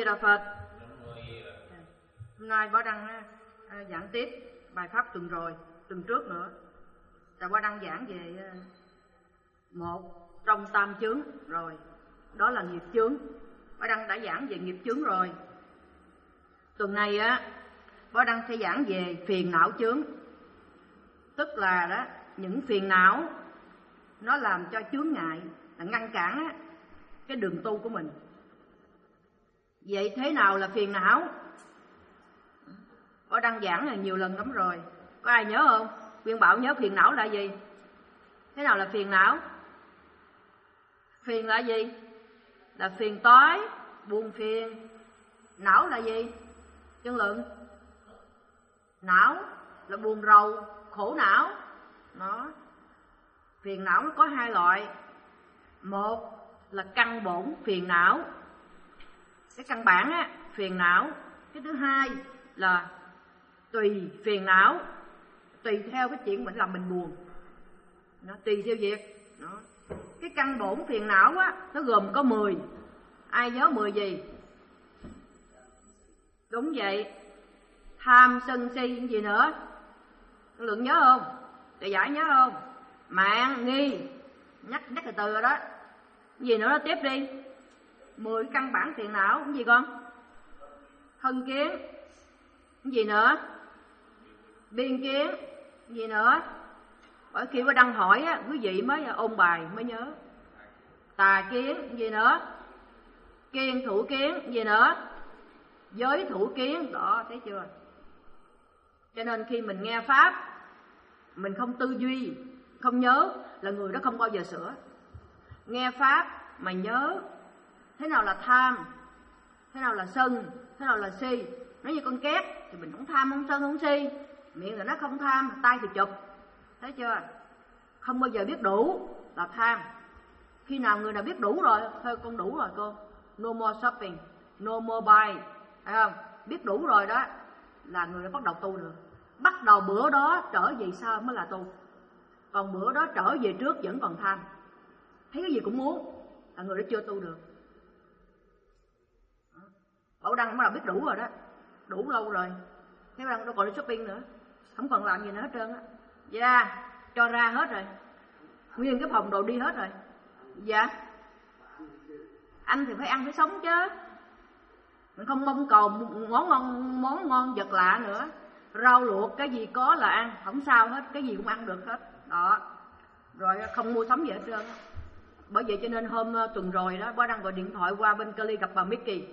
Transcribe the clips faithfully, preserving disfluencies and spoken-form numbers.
Di Đà Phật. Hôm nay Bảo Đăng uh, giảng tiếp bài pháp tuần rồi, tuần trước nữa. Tại Bảo Đăng giảng về uh, một trong tam chướng rồi, đó là nghiệp chướng. Bảo Đăng đã giảng về nghiệp chướng rồi. Tuần này á, Bảo Đăng sẽ giảng về phiền não chướng. Tức là đó, những phiền não nó làm cho chướng ngại, là ngăn cản á, cái đường tu của mình. Vậy thế nào là phiền não? Có đăng giảng là nhiều lần lắm rồi. Có ai nhớ không? Quyên Bảo nhớ phiền não là gì? Thế nào là phiền não? Phiền là gì? Là phiền toái, buồn phiền. Não là gì? Chân Lượng. Não là buồn rầu, khổ não. Đó. Phiền não nó có hai loại. Một là căn bổn phiền não, cái căn bản á, phiền não. Cái thứ hai là tùy phiền não, tùy theo cái chuyện mình làm mình buồn. Nó tùy theo việc. Đó. Cái căn bổn phiền não á, nó gồm có mười. Ai nhớ mười gì? Đúng vậy. Tham sân si gì nữa? Lượng nhớ không? Để giải nhớ không? Mạng nghi. Nhắc nhắc từ từ rồi đó. Gì nữa đó, tiếp đi. Mười căn bản phiền não. Cái gì con? Thân kiến. Cái gì nữa? Biên kiến. Cái gì nữa? Bởi khi Bảo Đăng hỏi á, quý vị mới ôn bài mới nhớ. Tà kiến. Cái gì nữa? Kiên thủ kiến. Cái gì nữa? Giới thủ kiến. Đó, thấy chưa? Cho nên khi mình nghe pháp, mình không tư duy, không nhớ, là người đó không bao giờ sửa. Nghe pháp mà nhớ thế nào là tham, thế nào là sân, thế nào là si. Nếu như con két thì mình không tham, không sân, không si. Miệng là nó không tham, tay thì chụp. Thấy chưa? Không bao giờ biết đủ là tham. Khi nào người nào biết đủ rồi, thôi con đủ rồi cô, no more shopping, no more buy, phải không? Biết đủ rồi đó là người đã bắt đầu tu được. Bắt đầu bữa đó trở về sau mới là tu. Còn bữa đó trở về trước vẫn còn tham, thấy cái gì cũng muốn, là người đó chưa tu được. Bảo Đăng mới là biết đủ rồi đó, đủ lâu rồi. Thế Bảo Đăng đâu còn đi shopping nữa, không còn làm gì nữa hết trơn á. Dạ, cho ra hết rồi, nguyên cái phòng đồ đi hết rồi. Dạ, anh thì phải ăn phải sống chứ, mình không mong cầu món ngon, món ngon vật lạ nữa. Rau luộc cái gì có là ăn, không sao hết, cái gì cũng ăn được hết. Đó, rồi không mua sắm gì hết trơn. Bởi vậy cho nên hôm tuần rồi đó, Bảo Đăng gọi điện thoại qua bên Cali gặp bà Mickey.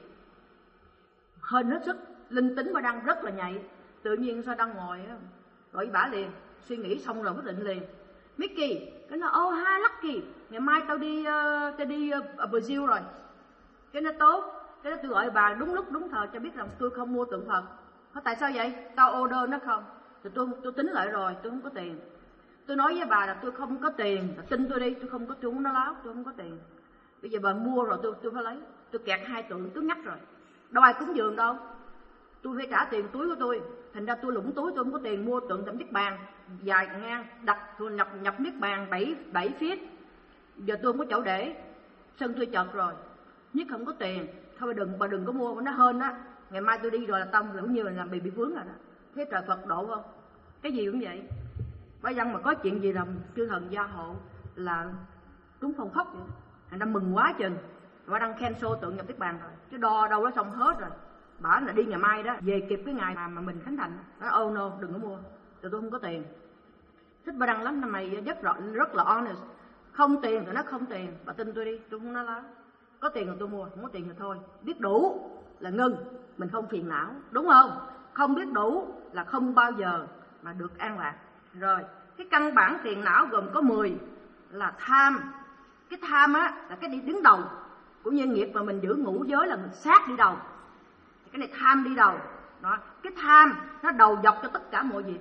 Hên hết sức, linh tính Bảo Đăng rất là nhạy. Tự nhiên sao đang ngồi á, gọi bà liền, suy nghĩ xong rồi quyết định liền. Mickey, cái nó oh ha Lucky, ngày mai tao đi uh, tao đi uh, Brazil rồi. Cái nó tốt, cái đó tôi gọi bà đúng lúc đúng thời cho biết rằng tôi không mua tượng Phật. Hỏi tại sao vậy? Tao order nó không. Thì tôi tôi tính lại rồi, tôi không có tiền. Tôi nói với bà là tôi không có tiền, tin tôi đi, tôi không có, tôi không nói láo, tôi không có tiền. Bây giờ bà mua rồi tôi tôi phải lấy, tôi kẹt hai tượng tôi ngắt rồi. Đâu ai cúng dường đâu, tôi phải trả tiền túi của tôi. Thành ra tôi lũng túi, tôi không có tiền mua tượng Tam Niết Bàn dài ngang, đặt tôi nhập nhập Niết Bàn bảy bảy feet. Giờ tôi không có chỗ để, sân tôi chật rồi, nhất không có tiền. Thôi bà đừng bà đừng có mua, nó hên á. Ngày mai tôi đi rồi là tâm cũng như là làm bị bị vướng rồi đó. Thế trời Phật độ không? Cái gì cũng vậy. Bởi dân mà có chuyện gì làm chư thần gia hộ là đúng phong phóc vậy. Thành ra mừng quá chừng. Bà đang cancel tượng nhập Niết Bàn rồi, chứ đo đâu đó xong hết rồi. Bà là đi ngày mai đó, về kịp cái ngày mà, mà mình khánh thành. Nó oh no, đừng có mua, tụi tôi không có tiền. Thích Bà Đăng lắm, năm này rất, rất là honest. Không tiền tụi nó không tiền, bà tin tôi đi, tôi không nói láo. Có tiền thì tôi mua, không có tiền thì thôi. Biết đủ là ngưng, mình không phiền não, đúng không? Không biết đủ là không bao giờ mà được an lạc. Rồi, cái căn bản phiền não gồm có mười là tham. Cái tham á là cái đi đứng đầu của nhân nghiệp mà mình giữ ngũ giới, là mình sát đi đầu. Cái này tham đi đầu. Đó, cái tham nó đầu dọc cho tất cả mọi việc.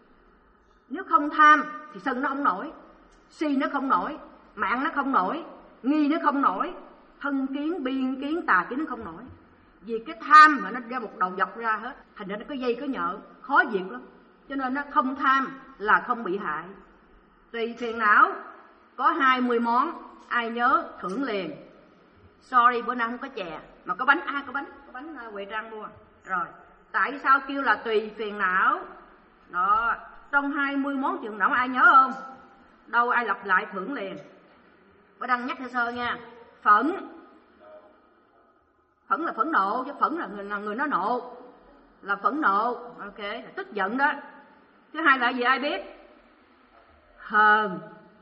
Nếu không tham thì sân nó không nổi, si nó không nổi, mạng nó không nổi, nghi nó không nổi, thân kiến, biên kiến, tà kiến nó không nổi. Vì cái tham mà nó ra một đầu dọc ra hết, thành ra nó có dây có nhợ, khó diệt lắm. Cho nên nó không tham là không bị hại. Tùy phiền não có hai mươi món, ai nhớ thưởng liền. Sorry bữa nay không có chè, mà có bánh, ai có bánh, có bánh. bánh Huệ Trang mua. Rồi, tại sao kêu là tùy phiền não? Đó, trong hai mươi món phiền não ai nhớ không? Đâu ai lặp lại thưởng liền. Bà Đăng nhắc sơ sơ nha. Phẫn. Phẫn là phẫn nộ, chứ phẫn là người, là người nói nộ. Là phẫn nộ, ok, là tức giận đó. Thứ hai là gì ai biết? Hờn,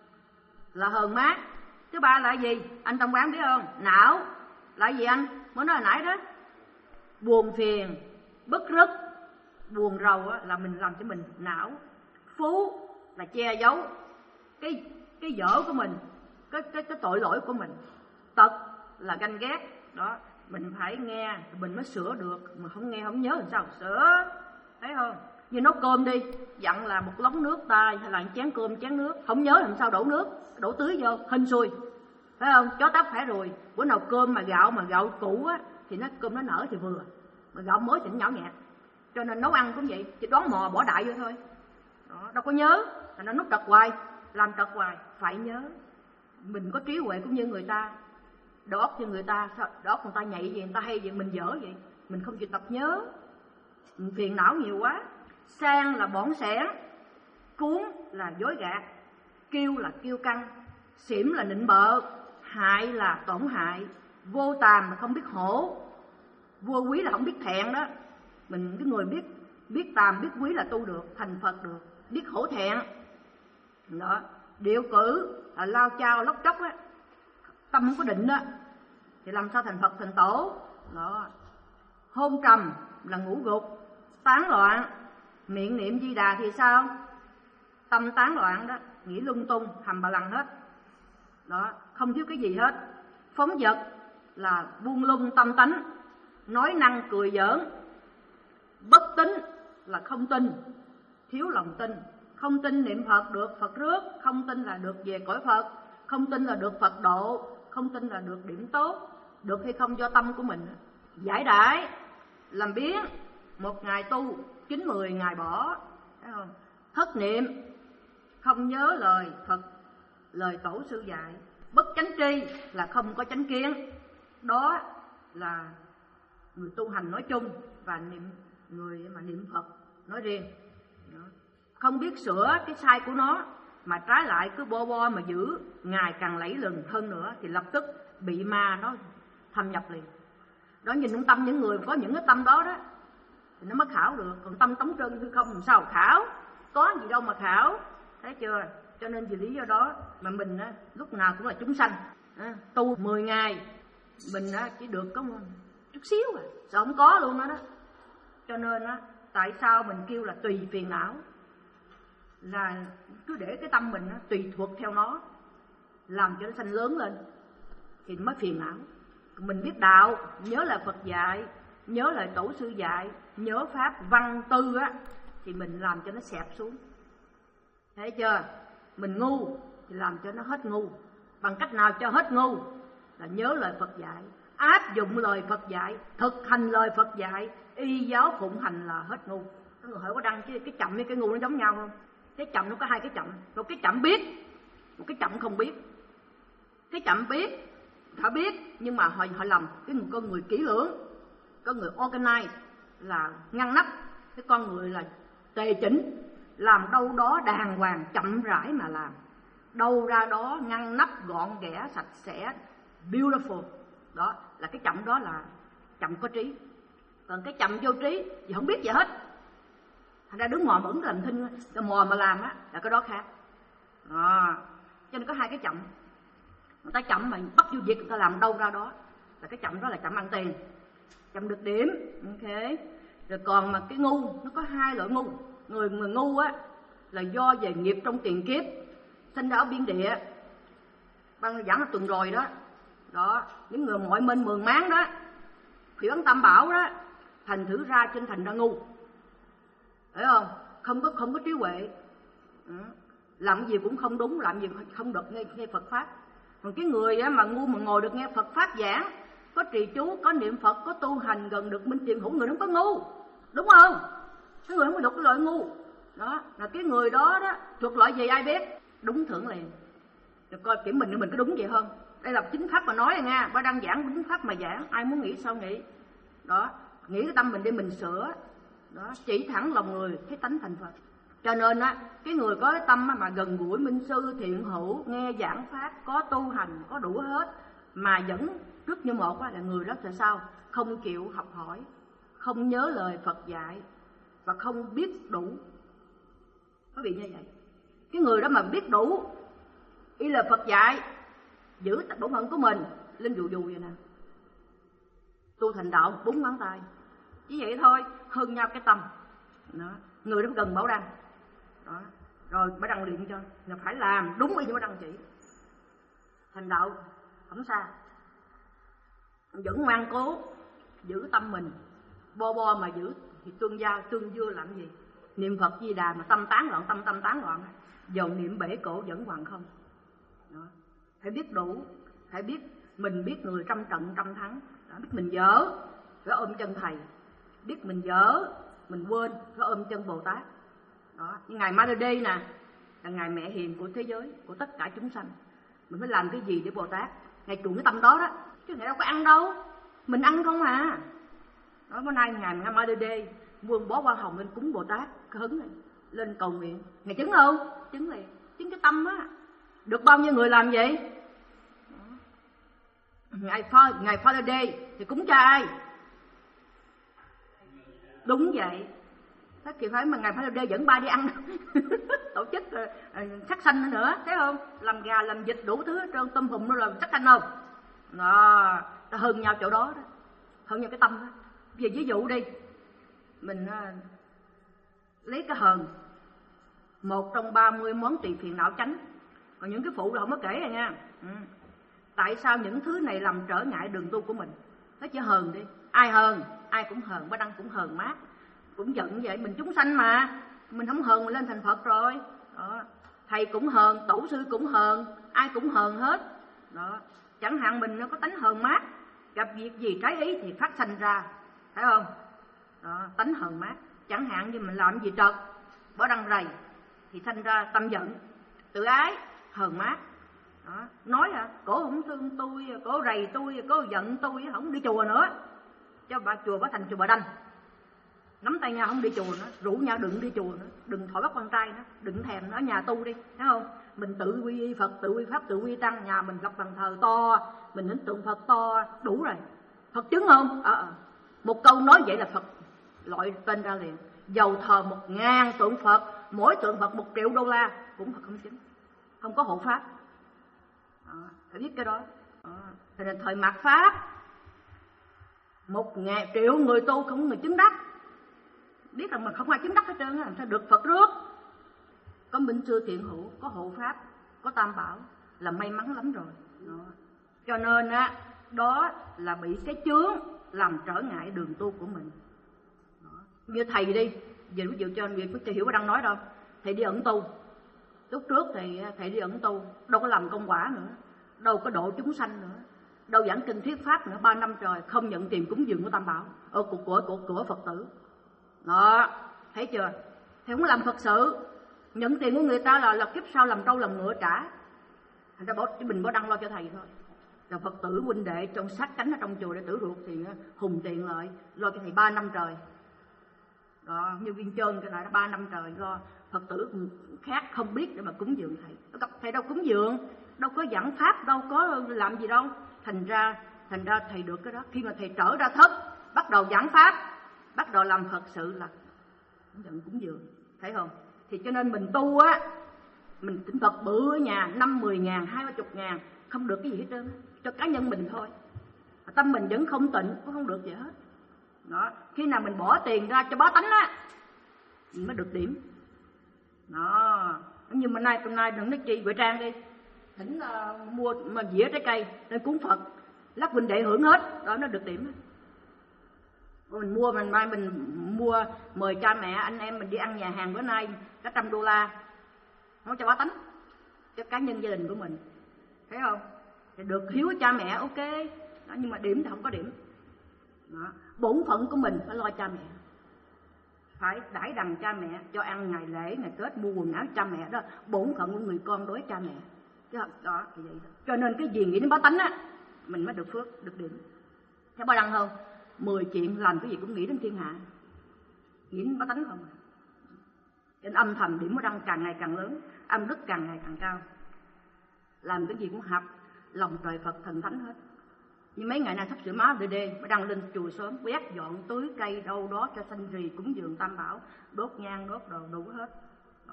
là hờn mát. Thứ ba là gì? Anh trong quán biết không? Não, là gì anh? Mới nói hồi nãy đó. Buồn phiền, bức rứt. Buồn rầu á, là mình làm cho mình não. Phú là che giấu cái cái dở của mình, cái cái cái tội lỗi của mình. Tật là ganh ghét. Đó, mình phải nghe mình mới sửa được, mà không nghe không nhớ làm sao sửa. Thấy không? Như nấu cơm đi, dặn là một lóng nước tay hay là một chén cơm chén nước, không nhớ làm sao đổ nước, đổ tưới vô hên xui. Phải không? Chó táp phải rồi. Bữa nào cơm mà gạo mà gạo cũ á thì nó cơm nó nở thì vừa, mà gạo mới thì nó nhão nhạt. Cho nên nấu ăn cũng vậy, chỉ đoán mò bỏ đại vô thôi. Đó, đâu có nhớ, thành nó nút trật hoài, làm trật hoài, phải nhớ. Mình có trí huệ cũng như người ta, đầu óc như người ta, sao đầu óc người ta nhạy gì, người ta hay vậy, mình dở vậy, mình không chịu tập nhớ, mình phiền não nhiều quá. Sang là bỏng sẻn, cuốn là dối gạt, kiêu là kiêu căng, xỉm là nịnh bợ, hại là tổn hại, vô tàm là không biết hổ, vô quý là không biết thẹn đó. Mình cái người biết biết tàm biết quý là tu được, thành Phật được, biết hổ thẹn. Đó, điệu cử là lao chao lóc chóc á, tâm không có định đó thì làm sao thành Phật thành tổ. Đó, hôn trầm là ngủ gục, tán loạn, miệng niệm Di Đà thì sao? Tâm tán loạn đó, nghĩ lung tung, hầm bà lằng hết. Đó, không thiếu cái gì hết. Phóng dật là buông lung tâm tánh, nói năng cười giỡn. Bất tín là không tin, thiếu lòng tin. Không tin niệm Phật được Phật rước, không tin là được về cõi Phật, không tin là được Phật độ, không tin là được điểm tốt. Được hay không do tâm của mình. Giải đãi, làm biến, một ngày tu, chín mười ngày bỏ. Thấy không? Thất niệm, không nhớ lời Phật, lời tổ sư dạy. Bất chánh tri là không có chánh kiến. Đó là người tu hành nói chung và niệm người mà niệm Phật nói riêng. Đó. Không biết sửa cái sai của nó mà trái lại cứ bo bo mà giữ, ngày càng lẫy lừng hơn nữa thì lập tức bị ma nó thâm nhập liền. Đó, nhìn trong tâm những người có những cái tâm đó đó thì nó mới khảo được. Còn tâm trống trơn hư không làm sao khảo, có gì đâu mà khảo. Thấy chưa? Cho nên vì lý do đó mà mình á, lúc nào cũng là chúng sanh à, tu mười ngày mình á, chỉ được có một chút xíu à, sao không có luôn đó, đó. Cho nên á, tại sao mình kêu là tùy phiền não, là cứ để cái tâm mình á, tùy thuộc theo nó, làm cho nó sanh lớn lên thì mới phiền não. Mình biết đạo, nhớ lời Phật dạy, nhớ lời tổ sư dạy, nhớ pháp văn tư á, thì mình làm cho nó xẹp xuống. Thấy chưa? Mình ngu thì làm cho nó hết ngu. Bằng cách nào cho hết ngu? Là nhớ lời Phật dạy, áp dụng lời Phật dạy, thực hành lời Phật dạy, y giáo phụng hành là hết ngu. Có người hỏi có đăng chứ cái chậm với cái ngu nó giống nhau không? Cái chậm nó có hai cái chậm, một cái chậm biết, một cái chậm không biết. Cái chậm biết, họ biết nhưng mà họ họ lầm. Cái người con người kỹ lưỡng, có người organize là ngăn nắp, cái con người là tề chỉnh, làm đâu đó đàng hoàng chậm rãi mà làm, đâu ra đó ngăn nắp gọn ghẽ sạch sẽ beautiful. Đó là cái chậm, đó là chậm có trí. Còn cái chậm vô trí thì không biết gì hết, thành ra đứng mò mà ứng làm thinh, cái mò mà làm á là cái đó khác. Đó, cho nên có hai cái chậm. Người ta chậm mà bắt vô việc người ta làm đâu ra đó, là cái chậm đó là chậm ăn tiền, chậm được điểm. Ok. Rồi còn mà cái ngu, nó có hai loại ngu. Người người ngu á là do về nghiệp trong tiền kiếp, sinh ra ở biên địa. Ban giảng ở tuần rồi đó. Đó, những người mọi mênh mường máng đó, khỉ bắn tam bảo đó, thành thử ra trên thành ra ngu. Thấy không? Không có không có trí huệ. Ừ. Làm cái gì cũng không đúng, làm gì không được nghe, nghe Phật pháp. Còn cái người á, mà ngu mà ngồi được nghe Phật pháp giảng, có trì chú, có niệm Phật, có tu hành gần được minh tiền hữu, người đó có ngu, đúng không? Cái người không có thuộc cái loại ngu. Đó, là cái người đó đó thuộc loại gì ai biết? Đúng thưởng liền. Rồi coi kiểm mình mình có đúng vậy không? Đây là chính pháp mà nói nha, ba đang giảng chính pháp mà giảng, ai muốn nghĩ sao nghĩ. Đó, nghĩ cái tâm mình đi mình sửa. Đó, chỉ thẳng lòng người thấy tánh thành Phật. Cho nên á, cái người có cái tâm mà gần gũi minh sư thiện hữu, nghe giảng pháp, có tu hành, có đủ hết mà vẫn rất như một là người đó là sao? Không chịu học hỏi, không nhớ lời Phật dạy và không biết đủ. Có bị như vậy. Cái người đó mà biết đủ ý là Phật dạy, giữ bổn phận của mình, lên dù dù vậy nè, tu thành đạo bốn ngón tay, chỉ vậy thôi, hơn nhau cái tâm. Đó. Người đó gần Bảo Đăng. Đó. Rồi Bảo Đăng điện cho là phải làm đúng ý như Bảo Đăng chỉ. Thành đạo không xa, vẫn ngoan cố giữ tâm mình, bo bo mà giữ thì tương giao tương dưa làm gì? Niệm Phật Di Đà mà tâm tán loạn, tâm tâm tán loạn, dầu niệm bể cổ vẫn hoàng không. Đó. Phải biết đủ, phải biết mình biết người trăm trận trăm thắng. Đó. Biết mình dở phải ôm chân thầy, biết mình dở mình quên phải ôm chân Bồ Tát. Đó. Như ngài Ma Đê nè là ngài mẹ hiền của thế giới, của tất cả chúng sanh. Mình phải làm cái gì để Bồ Tát? Ngài chuộng cái tâm đó đó, chứ ngài đâu có ăn đâu, mình ăn không à. Đó, bữa nay ngài Ma Đê buông bó hoa hồng lên cúng Bồ Tát, cái hứng này lên cầu nguyện, ngài chứng không? Chứng liền, chứng cái tâm á. Được bao nhiêu người làm vậy? Đó. Ngài Pha ngài Pha Đê thì cúng cho ai? Đúng vậy. Thế thì phải mà ngài Pha Đê dẫn ba đi ăn tổ chức uh, sắc xanh nữa, thấy không? Làm gà làm vịt đủ thứ hết trơn, tôm hùm nó làm sắc xanh không? Đó, ta hơn nhau chỗ đó đó, hơn nhau cái tâm đó. Bây giờ ví dụ đi, mình uh, lấy cái hờn, một trong ba mươi món tỳ phiền não chánh. Còn những cái phụ là không có kể rồi nha. Ừ. Tại sao những thứ này làm trở ngại đường tu của mình? Nó chỉ hờn đi. Ai hờn? Ai cũng hờn, Bá Đăng cũng hờn mát, cũng giận vậy. Mình chúng sanh mà, mình không hờn mình lên thành Phật rồi. Đó. Thầy cũng hờn, tổ sư cũng hờn, ai cũng hờn hết. Đó. Chẳng hạn mình nó có tánh hờn mát, gặp việc gì trái ý thì phát sanh ra, thấy không? Đó, tánh hờn mát. Chẳng hạn như mình làm gì trật, Bá Đăng rầy thì sanh ra tâm giận, tự ái, hờn mát. Đó. Nói à, cổ không thương tôi, cổ rầy tôi, cổ giận tôi, không đi chùa nữa, cho bà chùa Bá thành chùa Bà Đanh. Nắm tay nhau không đi chùa nữa, rủ nhau đừng đi chùa nữa, đừng thổi bắt con trai nữa, đừng thèm nó, ở nhà tu đi, thấy không? Mình tự quy Phật, tự quy Pháp, tự quy Tăng, nhà mình lập bàn thờ to, mình hình tượng Phật to, đủ rồi. Phật chứng không? Ờ, à, một câu nói vậy là Phật loại tên ra liền. Dầu thờ một ngàn tượng Phật, mỗi tượng Phật một triệu đô la cũng Phật không chứng, không có hộ Pháp. Đó, phải biết cái đó. Đó. Thì nên thời mạt Pháp, một ngàn triệu người tu không có người chứng đắc. Biết rằng mà không ai chứng đắc hết trơn, làm sao được Phật rước? Có minh sư thiện hữu, có hộ Pháp, có Tam Bảo là may mắn lắm rồi. Đó. Cho nên á, đó là bị cái chướng làm trở ngại đường tu của mình. Đó. Như thầy đi, giờ ví dụ cho người Phật hiểu đang nói đâu, thầy đi ẩn tu. Lúc trước thì thầy đi ẩn tu, đâu có làm công quả nữa, đâu có độ chúng sanh nữa, đâu giảng kinh thuyết pháp nữa, ba năm trời không nhận tiền cúng dường của Tam Bảo, ở của của của, của Phật tử. Đó, thấy chưa? Thì không làm Phật sự, nhận tiền của người ta là là kiếp sau làm trâu làm ngựa trả. Thành ra bỏ mình bỏ đăng lo cho thầy thôi. Rồi Phật tử huynh đệ trong sát cánh ở trong chùa để tử ruột thì hùng tiền lại lo cho thầy ba năm trời. Đó, như viên trơn cái này ba năm trời lo Phật tử khác không biết để mà cúng dường thầy. Thầy đâu cúng dường, đâu có giảng pháp, đâu có làm gì đâu. Thành ra thành ra thầy được cái đó. Khi mà thầy trở ra thất, bắt đầu giảng pháp, bắt đầu làm Phật sự là nhận cúng dường, thấy không? Thì cho nên mình tu á, mình thỉnh Phật bự ở nhà năm mười ngàn, hai ba chục ngàn, không được cái gì hết trơn, cho cá nhân mình thôi. Tâm mình vẫn không tịnh, cũng không được gì hết. Đó, khi nào mình bỏ tiền ra cho bá tánh á, mình mới được điểm. Đó, nhưng mà nay hôm nay đừng nói chi Huệ Trang đi, thỉnh uh, mua mà dĩa trái cây nên cúng Phật, lắc huynh đệ hưởng hết, đó nó được điểm. Mình mua mình mai mình mua mời cha mẹ anh em mình đi ăn nhà hàng bữa nay cả trăm đô la, không cho bá tánh, cho cá nhân gia đình của mình, thấy không? Thì được hiếu cha mẹ ok, đó, nhưng mà điểm thì không có điểm. Đó. Bổn phận của mình phải lo cha mẹ, phải đãi đằng cha mẹ, cho ăn ngày lễ ngày Tết, mua quần áo cha mẹ, đó bổn phận của người con đối cha mẹ. Chứ đó thì vậy đó. Cho nên cái gì nghĩ đến bá tánh á, mình mới được phước, được điểm. Thấy Bá Đăng không? mười chuyện làm cái gì cũng nghĩ đến thiên hạ, nghĩ đến bá tánh không. Trên âm thầm điểm của Đăng càng ngày càng lớn, âm đức càng ngày càng cao, làm cái gì cũng hợp lòng trời Phật thần thánh hết. Nhưng mấy ngày nay sắp sửa má đê đê mới đăng lên chùa sớm, quét dọn tưới cây đâu đó cho xanh rì, cúng dường tam bảo, đốt nhang đốt đồ đủ hết đó.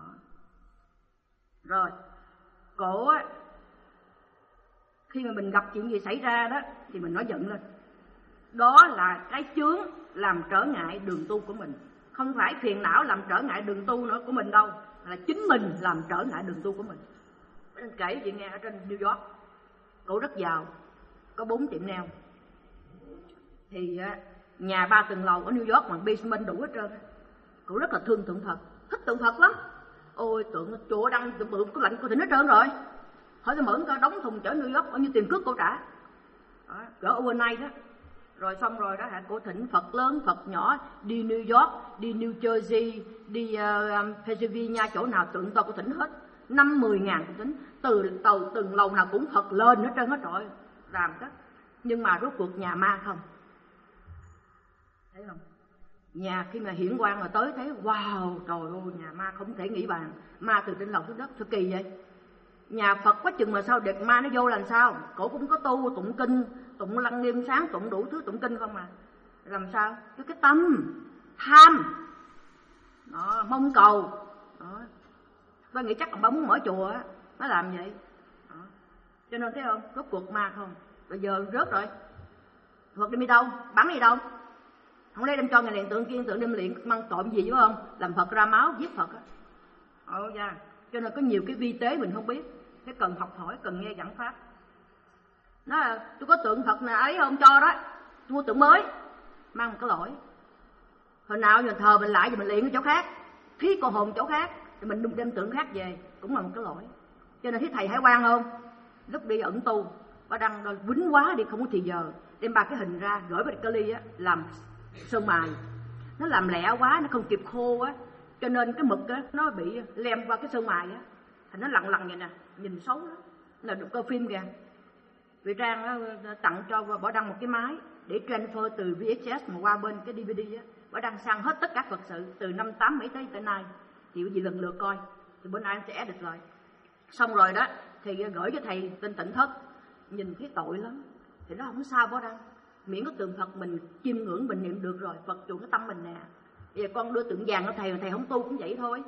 Rồi cổ á, khi mà mình gặp chuyện gì xảy ra đó thì mình nói giận lên, đó là cái chướng làm trở ngại đường tu của mình, không phải phiền não làm trở ngại đường tu nữa của mình đâu, là chính mình làm trở ngại đường tu của mình. Mình kể chuyện nghe ở trên New York, cổ rất giàu, có bốn tiệm nail, thì nhà ba tầng lầu ở New York mà basement đủ hết trơn. Cổ rất là thương tượng Phật, thích tượng Phật lắm. Ôi tượng chùa Đăng tượng bự có lạnh cô Thịnh hết trơn rồi, hỏi cái mượn có đóng thùng chở New York bao nhiêu tiền cước cô trả đó, cỡ overnight đó. Rồi xong rồi đó hả, cô thỉnh Phật lớn Phật nhỏ, đi New York, đi New Jersey, đi uh, Pennsylvania, chỗ nào tượng to cô thỉnh hết, năm mười ngàn cô thỉnh, từ từ từng lầu nào cũng Phật lên hết trơn hết rồi, làm đó. Nhưng mà rốt cuộc nhà ma không, thấy không? Nhà khi mà hiển quang mà tới thấy wow, trời ơi, nhà ma không thể nghĩ bàn, ma từ trên lầu xuống đất, sao kỳ vậy? Nhà Phật quá chừng mà sao đẹp ma nó vô làm sao? Cổ cũng có tu tụng kinh, tụng lăng nghiêm sáng, tụng đủ thứ tụng kinh không mà. Làm sao? Cái cái tâm tham đó, mong cầu đó. Tôi nghĩ chắc ông bà muốn mở chùa á, nó làm vậy đó. Cho nên thấy không, rốt cuộc ma không. Bây giờ rớt rồi, Phật đem đi đâu, bắn đi đâu? Không lẽ đem cho người liền tượng kia tượng đem luyện mang tội gì phải không? Làm Phật ra máu giết Phật á. Ồ dạ. Cho nên có nhiều cái vi tế mình không biết, cái cần học hỏi, cần nghe giảng pháp. Nói là tôi có tượng Phật này ấy không cho đó, tôi mua tượng mới, mang một cái lỗi. Hồi nào giờ thờ mình lại rồi mình luyện ở chỗ khác, thí cô hồn chỗ khác, rồi mình đem tượng khác về, cũng là một cái lỗi. Cho nên thấy thầy Hải Quang không? Lúc đi ẩn tu, bà đăng rồi quýnh quá đi không có thì giờ, đem ba cái hình ra gửi vào cái ly á, làm sơn mài. Nó làm lẹ quá, nó không kịp khô á, cho nên cái mực á nó bị lem qua cái sơn mài á, thành nó lằn lằn vậy nè, nhìn xấu lắm. Là được coi phim kìa. Vị Trang á, tặng cho Bảo Đăng một cái máy để transfer từ vê hát ét mà qua bên cái đê vê đê á. Bảo Đăng sang hết tất cả Phật sự từ năm tám mấy tới tới nay, thì quý vị lần lượt coi, thì bữa nay anh sẽ edit rồi. Xong rồi đó thì gửi cho thầy tên Tịnh Thất, nhìn thấy tội lắm. Thì nó không sao Bảo Đăng, miễn có tượng Phật mình chiêm ngưỡng mình niệm được rồi, Phật trụ cái tâm mình nè. Bây giờ con đưa tượng vàng cho thầy, thầy không tu cũng vậy thôi.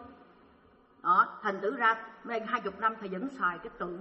Đó, thành tử ra đây hai chục năm thầy vẫn xài cái tượng,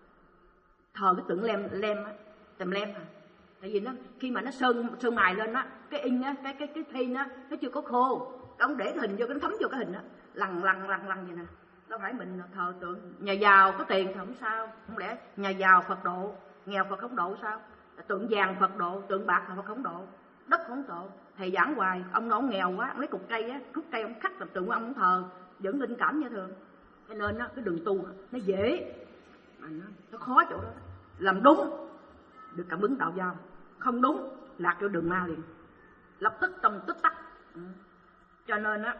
thờ cái tượng lem lem á, tầm lem à. Tại vì nó khi mà nó sơn sơn mài lên á, cái in á, cái cái cái phim á, nó chưa có khô, ông để cái hình vô, cái nó thấm vô cái hình á, lằn lằn lằn lằn vậy nè. Đâu phải mình thờ tượng nhà giàu có tiền thì không sao, không lẽ nhà giàu Phật độ, nghèo Phật không độ sao? Tượng vàng Phật độ, tượng bạc Phật không độ, đất không độ. Thầy giảng hoài, ông nó nghèo quá, ông lấy cục cây á, khúc cây ông khắc làm tượng của ông thờ, vẫn linh cảm như thường. Cho nên á, cái đường tu nó dễ, mà nó, nó khó chỗ đó. Làm đúng được cảm ứng đạo giao, không đúng lạc vô đường ma liền, lập tức trong tích tắc. Ừ. Cho nên á,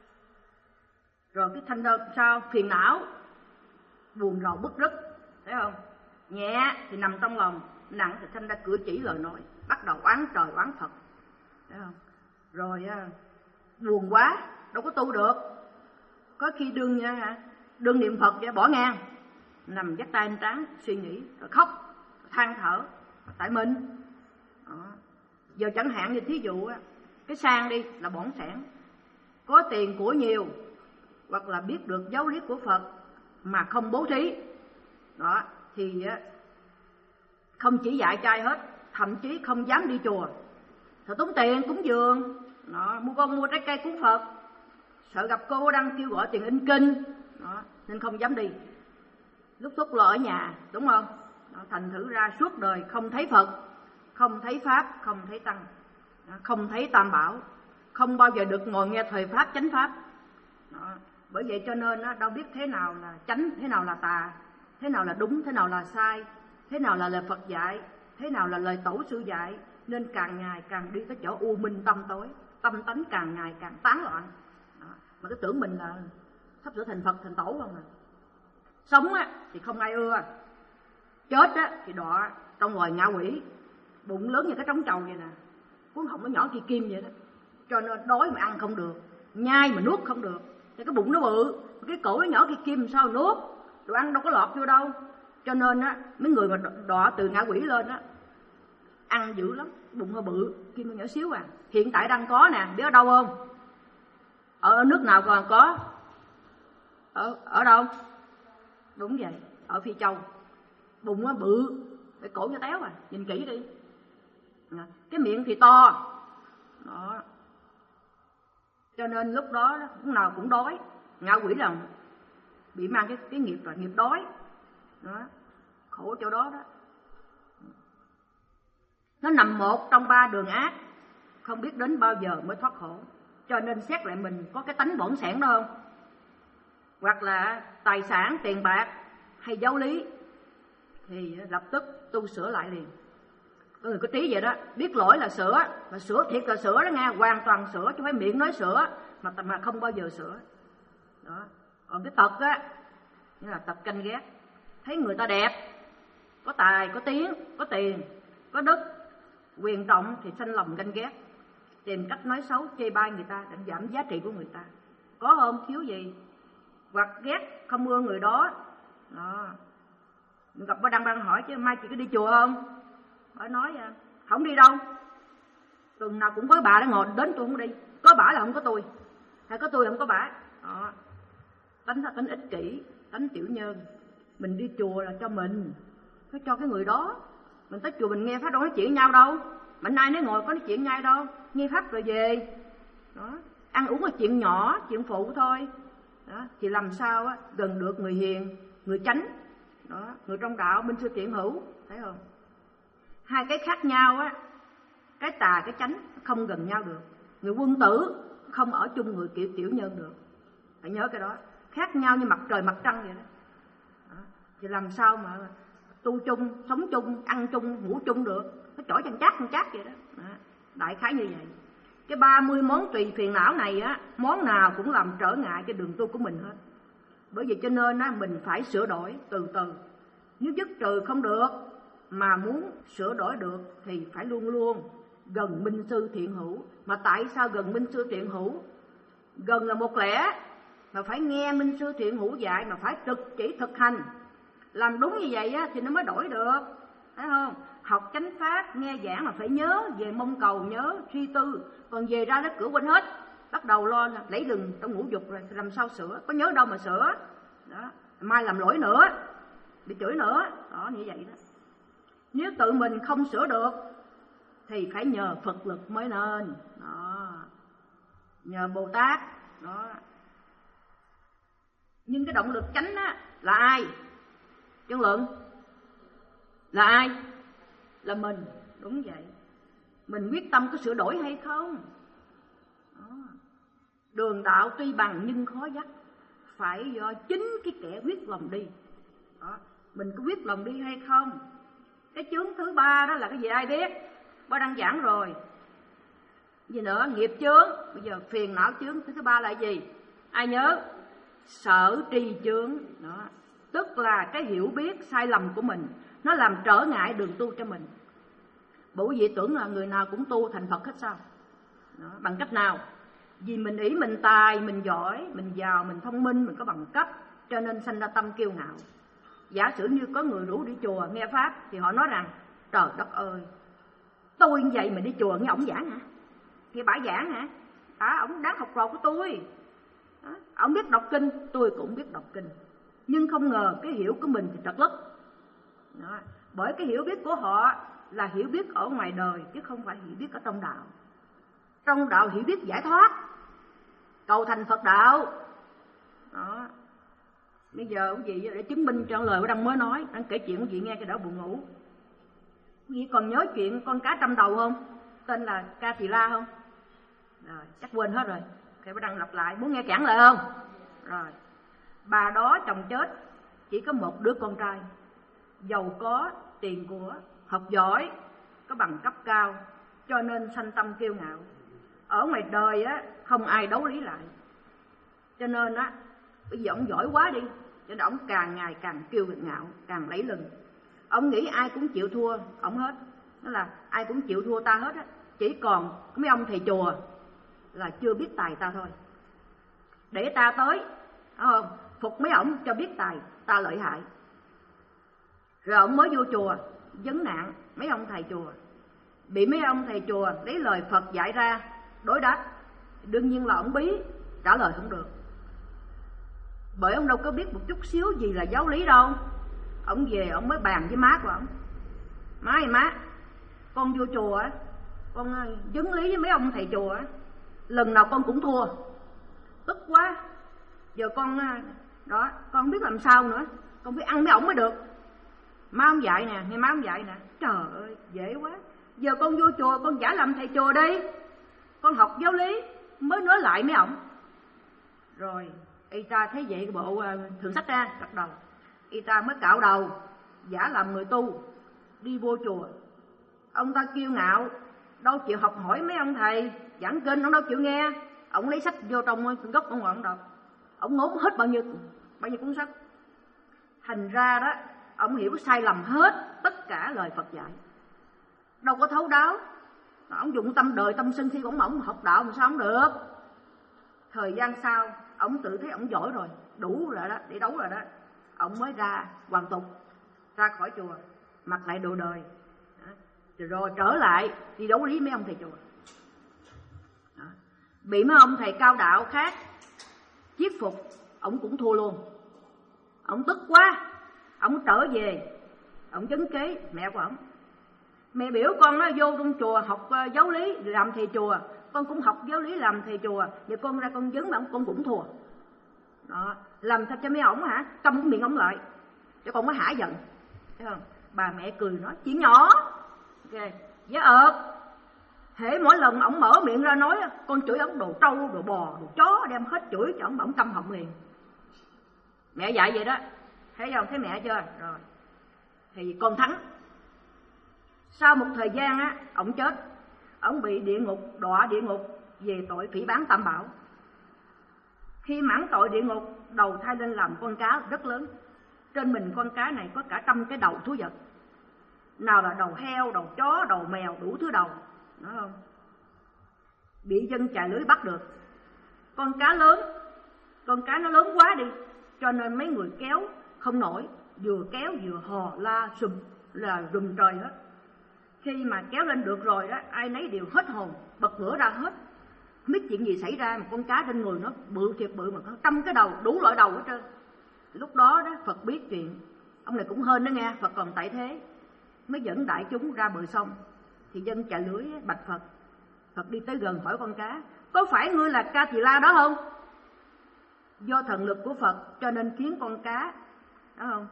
rồi cái thanh đơn sao phiền não, buồn rầu bứt rứt, thấy không? Nhẹ thì nằm trong lòng, nặng thì thanh ra cử chỉ lời nói, bắt đầu oán trời oán Phật, thấy không? Rồi á, buồn quá đâu có tu được, có khi đương nha hả, đương niệm Phật vậy bỏ ngang, nằm dắt tay lên trán suy nghĩ, rồi khóc, than thở, tại mình. Đó. Giờ chẳng hạn như thí dụ á, cái sang đi là bỏng sẻn, có tiền của nhiều, hoặc là biết được giáo lý của Phật mà không bố thí, đó thì á, không chỉ dạy trai hết, thậm chí không dám đi chùa, sợ tốn tiền cúng dường, đó, mua con mua trái cây cúng Phật, sợ gặp cô đang kêu gọi tiền in kinh, đó, nên không dám đi. Lúc thúc lo ở nhà, đúng không? Đó, thành thử ra suốt đời không thấy Phật, không thấy Pháp, không thấy Tăng, đó, không thấy Tam Bảo, không bao giờ được ngồi nghe thời Pháp chánh Pháp. Đó. Bởi vậy cho nên đó, đâu biết thế nào là chánh, thế nào là tà, thế nào là đúng, thế nào là sai, thế nào là lời Phật dạy, thế nào là lời Tổ sư dạy. Nên càng ngày càng đi tới chỗ u minh tâm tối, tâm tánh càng ngày càng tán loạn. Đó. Mà cái tưởng mình là sắp sửa thành Phật thành Tổ không à. Sống á thì không ai ưa, chết á thì đọa trong loài ngạ quỷ, bụng lớn như cái trống trầu vậy nè, cuốn họng nó nhỏ kia kim vậy đó, cho nên đói mà ăn không được, nhai mà nuốt không được, thì cái bụng nó bự, cái cổ nó nhỏ kia kim sao mà nuốt, đồ ăn đâu có lọt vô đâu. Cho nên á, mấy người mà đọa từ ngạ quỷ lên á, ăn dữ lắm, bụng hơi bự, kim nó nhỏ xíu à. Hiện tại đang có nè, biết ở đâu không? Ở nước nào còn có? Ở ở đâu? Đúng vậy, ở Phi Châu. Bụng nó bự, cái cổ nó téo à, nhìn kỹ đi. Cái miệng thì to. Đó. Cho nên lúc đó lúc nào cũng đói. Ngạ quỷ là bị mang cái cái nghiệp là nghiệp đói. Đó. Khổ chỗ đó đó. Nó nằm một trong ba đường ác, không biết đến bao giờ mới thoát khổ. Cho nên xét lại mình có cái tánh bỏng sẻn đó không? Hoặc là tài sản, tiền bạc hay giáo lý thì lập tức tu sửa lại liền. Có người có trí vậy đó, biết lỗi là sửa, mà sửa thiệt là sửa đó nghe, hoàn toàn sửa, chứ không phải miệng nói sửa mà mà không bao giờ sửa. Đó. Còn cái tật á, như là tật canh ghét, thấy người ta đẹp, có tài, có tiếng, có tiền, có đức, quyền trọng thì sanh lòng ganh ghét, tìm cách nói xấu chê bai người ta để giảm giá trị của người ta. Có không? Thiếu gì? Hoặc ghét không ưa người đó. Đó. Gặp bà Đăng Đăng hỏi chứ mai chị có đi chùa không? Bà nói không đi đâu, tuần nào cũng có bà đó ngồi đến tôi không đi, có bà là không có tôi, hay có tôi không có bà. Đó. Tánh tánh ích kỷ, tánh tiểu nhân. Mình đi chùa là cho mình, phải cho cái người đó. Mình tới chùa mình nghe pháp đâu nói chuyện nhau đâu, mạnh ai nấy ngồi có nói chuyện nhau đâu, nghe pháp rồi về. Đó. Ăn uống là chuyện nhỏ, chuyện phụ thôi. Đó. Thì làm sao á, gần được người hiền, người chánh. Đó. Người trong đạo minh sư thiện hữu, thấy không? Hai cái khác nhau á, cái tà cái chánh không gần nhau được. Người quân tử không ở chung người kiểu tiểu nhân được, phải nhớ cái đó. Khác nhau như mặt trời mặt trăng vậy đó. Đó. Thì làm sao mà tu chung, sống chung, ăn chung, ngủ chung được, nó chổi chăn chát chăn chát vậy đó. Đó. Đại khái như vậy. Cái ba mươi món tùy phiền não này á, món nào cũng làm trở ngại cho đường tu của mình hết. Bởi vì cho nên á, mình phải sửa đổi từ từ. Nếu dứt trừ không được, mà muốn sửa đổi được thì phải luôn luôn gần minh sư thiện hữu. Mà tại sao gần minh sư thiện hữu? Gần là một lẽ, mà phải nghe minh sư thiện hữu dạy, mà phải trực chỉ thực hành. Làm đúng như vậy á, thì nó mới đổi được, thấy không? Học chánh pháp, nghe giảng mà phải nhớ, về mong cầu nhớ, suy tư. Còn về ra đó cửa quên hết, bắt đầu lo lấy lừng trong ngũ dục rồi, làm sao sửa? Có nhớ đâu mà sửa. Đó. Mai làm lỗi nữa, bị chửi nữa. Đó, như vậy đó. Nếu tự mình không sửa được thì phải nhờ Phật lực mới nên. Đó. Nhờ Bồ Tát. Đó. Nhưng cái động lực chánh á là ai? Chân Lượng là ai? Là mình. Đúng vậy. Mình quyết tâm có sửa đổi hay không? Đó. Đường đạo tuy bằng nhưng khó dắt, phải do chính cái kẻ quyết lòng đi. Đó. Mình có quyết lòng đi hay không? Cái chướng thứ ba đó là cái gì ai biết? Bác đang giảng rồi. Gì nữa? Nghiệp chướng. Bây giờ phiền não chướng thứ ba là gì? Ai nhớ? Sở tri chướng. Đó. Tức là cái hiểu biết sai lầm của mình, nó làm trở ngại đường tu cho mình. Bộ vị tưởng là người nào cũng tu thành Phật hết sao? Đó. Bằng cách nào? Vì mình ý mình tài, mình giỏi, mình giàu, mình thông minh, mình có bằng cấp, cho nên sanh ra tâm kiêu ngạo. Giả sử như có người rủ đi chùa nghe pháp thì họ nói rằng trời đất ơi, tôi như vậy mà đi chùa nghe ổng giảng hả? Nghe bả giảng hả? À, ổng đáng học trò của tôi. Đó. Ổng biết đọc kinh, tôi cũng biết đọc kinh. Nhưng không ngờ cái hiểu của mình thì trật lất. Đó. Bởi cái hiểu biết của họ là hiểu biết ở ngoài đời, chứ không phải hiểu biết ở trong đạo. Trong đạo hiểu biết giải thoát, cầu thành Phật đạo. Đó. Bây giờ quý vị để chứng minh cho lời của Đăng mới nói, Đăng kể chuyện quý vị nghe cái đó buồn ngủ. Quý vị còn nhớ chuyện con cá trăm đầu không? Tên là Ca Tỳ La không? Rồi, chắc quên hết rồi. Cái Đăng lặp lại, muốn nghe cản lại không? Rồi, bà đó chồng chết, chỉ có một đứa con trai, giàu có, tiền của, học giỏi, có bằng cấp cao, cho nên sanh tâm kiêu ngạo. Ở ngoài đời á, không ai đấu lý lại. Cho nên á, bây giờ ông giỏi quá đi, cho nên ông càng ngày càng kiêu ngạo, càng lấy lừng. Ông nghĩ ai cũng chịu thua ông hết, đó là ai cũng chịu thua ta hết á. chỉ còn mấy ông thầy chùa là chưa biết tài ta thôi. Để ta tới, không? Phục mấy ổng cho biết tài ta lợi hại. Rồi ổng mới vô chùa vấn nạn mấy ông thầy chùa, bị mấy ông thầy chùa lấy lời Phật dạy ra đối đáp. Đương nhiên là ổng bí, trả lời không được, bởi ông đâu có biết một chút xíu gì là giáo lý đâu. Ổng về ổng mới bàn với má của ổng: má ơi má, con vô chùa á, con vấn lý với mấy ông thầy chùa á, lần nào con cũng thua, tức quá. Giờ con đó, con không biết làm sao nữa, con phải ăn mấy ổng mới được. Má ông dạy nè, nghe má ông dạy nè. Trời ơi, dễ quá. Giờ con vô chùa, con giả làm thầy chùa đi, con học giáo lý mới nói lại mấy ổng. Rồi y ta thấy vậy, cái bộ thượng sách ra gật đầu. Y ta mới cạo đầu, giả làm người tu, đi vô chùa. Ông ta kiêu ngạo, đâu chịu học hỏi mấy ông thầy giảng kinh, ông đâu chịu nghe. Ông lấy sách vô trong gốc ông ngồi ông đọc, ông ngốn hết bao nhiêu bao nhiêu cuốn sách. Thành ra đó, ông hiểu sai lầm hết tất cả lời Phật dạy, đâu có thấu đáo. Ông dùng tâm đời tâm sinh khi ông ông học đạo mà sao không được. Thời gian sau, ông tự thấy ông giỏi rồi, đủ rồi đó, để đấu rồi đó. Ông mới ra hoàn tục, ra khỏi chùa, mặc lại đồ đời, rồi, rồi trở lại đi đấu lý mấy ông thầy chùa. Đó. Bị mấy ông thầy cao đạo khác thuyết phục, ông cũng thua luôn. Ông tức quá, ông trở về, ông chứng kế mẹ của ông: mẹ biểu con nó vô trong chùa học giáo lý làm thầy chùa, con cũng học giáo lý làm thầy chùa, giờ con ra con vấn mà ông con cũng thua. Đó, làm sao cho mấy ổng hả, câm cái miệng ổng lại cho con mới hả giận, thấy không? Bà mẹ cười nói: chuyện nhỏ, ok, giá ợt. Hễ mỗi lần ổng mở miệng ra nói, con chửi ổng đồ trâu, đồ bò, đồ chó, đem hết chửi cho ổng, ổng câm họng liền. Mẹ dạy vậy đó, thấy không? Thấy mẹ chưa? Rồi thì con thắng. Sau một thời gian á, ổng chết, ổng bị địa ngục, đọa địa ngục về tội phỉ báng Tam Bảo. Khi mãn tội địa ngục, đầu thai lên làm con cá rất lớn. Trên mình con cá này có cả trăm cái đầu thú vật, nào là đầu heo, đầu chó, đầu mèo, đủ thứ đầu, đúng không? Bị dân chài lưới bắt được. Con cá lớn, con cá nó lớn quá đi, cho nên mấy người kéo không nổi, vừa kéo vừa hò la sùm là rùm trời hết. Khi mà kéo lên được rồi đó, ai nấy đều hết hồn, bật ngửa ra hết. Không biết chuyện gì xảy ra mà con cá trên người nó bự thiệt bự, mà có trăm cái đầu, đủ loại đầu hết trơn. Lúc đó đó Phật biết chuyện, ông này cũng hên đó nghe, Phật còn tại thế, mới dẫn đại chúng ra bờ sông. Thì dân chài lưới bạch Phật. Phật đi tới gần hỏi con cá: có phải ngươi là Ca Tỳ La đó không? Do thần lực của Phật cho nên khiến con cá đó không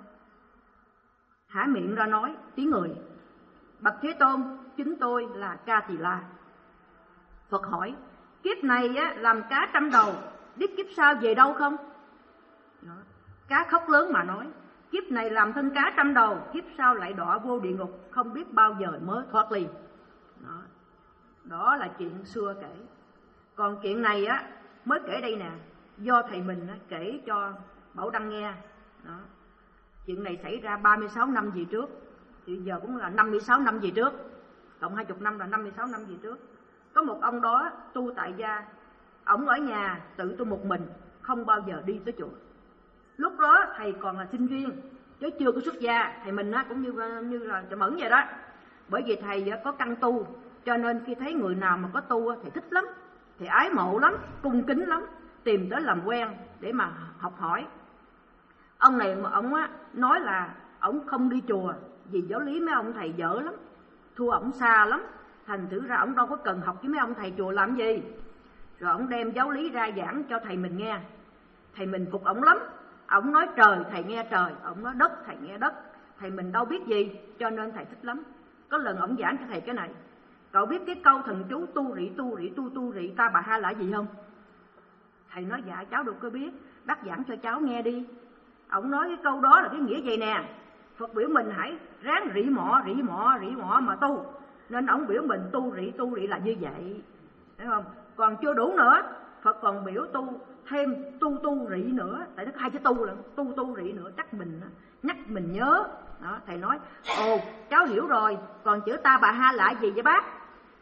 há miệng ra nói tiếng người: bạch Thế Tôn, chính tôi là Ca Tỳ La. Phật hỏi: kiếp này á, làm cá trăm đầu, biết kiếp sau về đâu không? Đó. Cá khóc lớn mà nói: kiếp này làm thân cá trăm đầu, kiếp sau lại đọa vô địa ngục, không biết bao giờ mới thoát ly. Đó, đó là chuyện xưa kể. Còn chuyện này á mới kể đây nè, do thầy mình á, kể cho Bảo Đăng nghe. Đó. Chuyện này xảy ra ba mươi sáu năm về trước, thì giờ cũng là năm mươi sáu năm về trước, cộng hai mươi năm là năm mươi sáu năm về trước. Có một ông đó tu tại gia, ổng ở nhà tự tu một mình, không bao giờ đi tới chùa. Lúc đó thầy còn là sinh viên chứ chưa có xuất gia. Thầy mình á cũng như như là Trà Mẫn vậy đó. Bởi vì thầy có căn tu, cho nên khi thấy người nào mà có tu thầy thích lắm, thầy ái mộ lắm, cung kính lắm, tìm tới làm quen để mà học hỏi. Ông này mà ông á nói là ông không đi chùa vì giáo lý mấy ông thầy dở lắm, thua ổng xa lắm, thành thử ra ổng đâu có cần học với mấy ông thầy chùa làm gì. Rồi ổng đem giáo lý ra giảng cho thầy mình nghe. Thầy mình phục ổng lắm. Ổng nói trời, thầy nghe trời. Ổng nói đất, thầy nghe đất. Thầy mình đâu biết gì, cho nên thầy thích lắm. Có lần ổng giảng cho thầy cái này: cậu biết cái câu thần chú tu rị tu rị tu tu rị ta bà ha là gì không? Thầy nói dạ cháu đâu có biết, bác giảng cho cháu nghe đi. Ổng nói cái câu đó là cái nghĩa vậy nè: Phật biểu mình hãy ráng rỉ mọ rỉ mọ rỉ mọ mà tu, nên ổng biểu mình tu rị tu rị là như vậy, thấy không? Còn chưa đủ nữa, Phật còn biểu tu thêm tu tu rị nữa, tại nó có hai chữ tu là tu tu rị nữa, chắc mình nhắc mình nhớ. Đó, thầy nói ồ cháu hiểu rồi, còn chữ ta bà ha là gì vậy bác?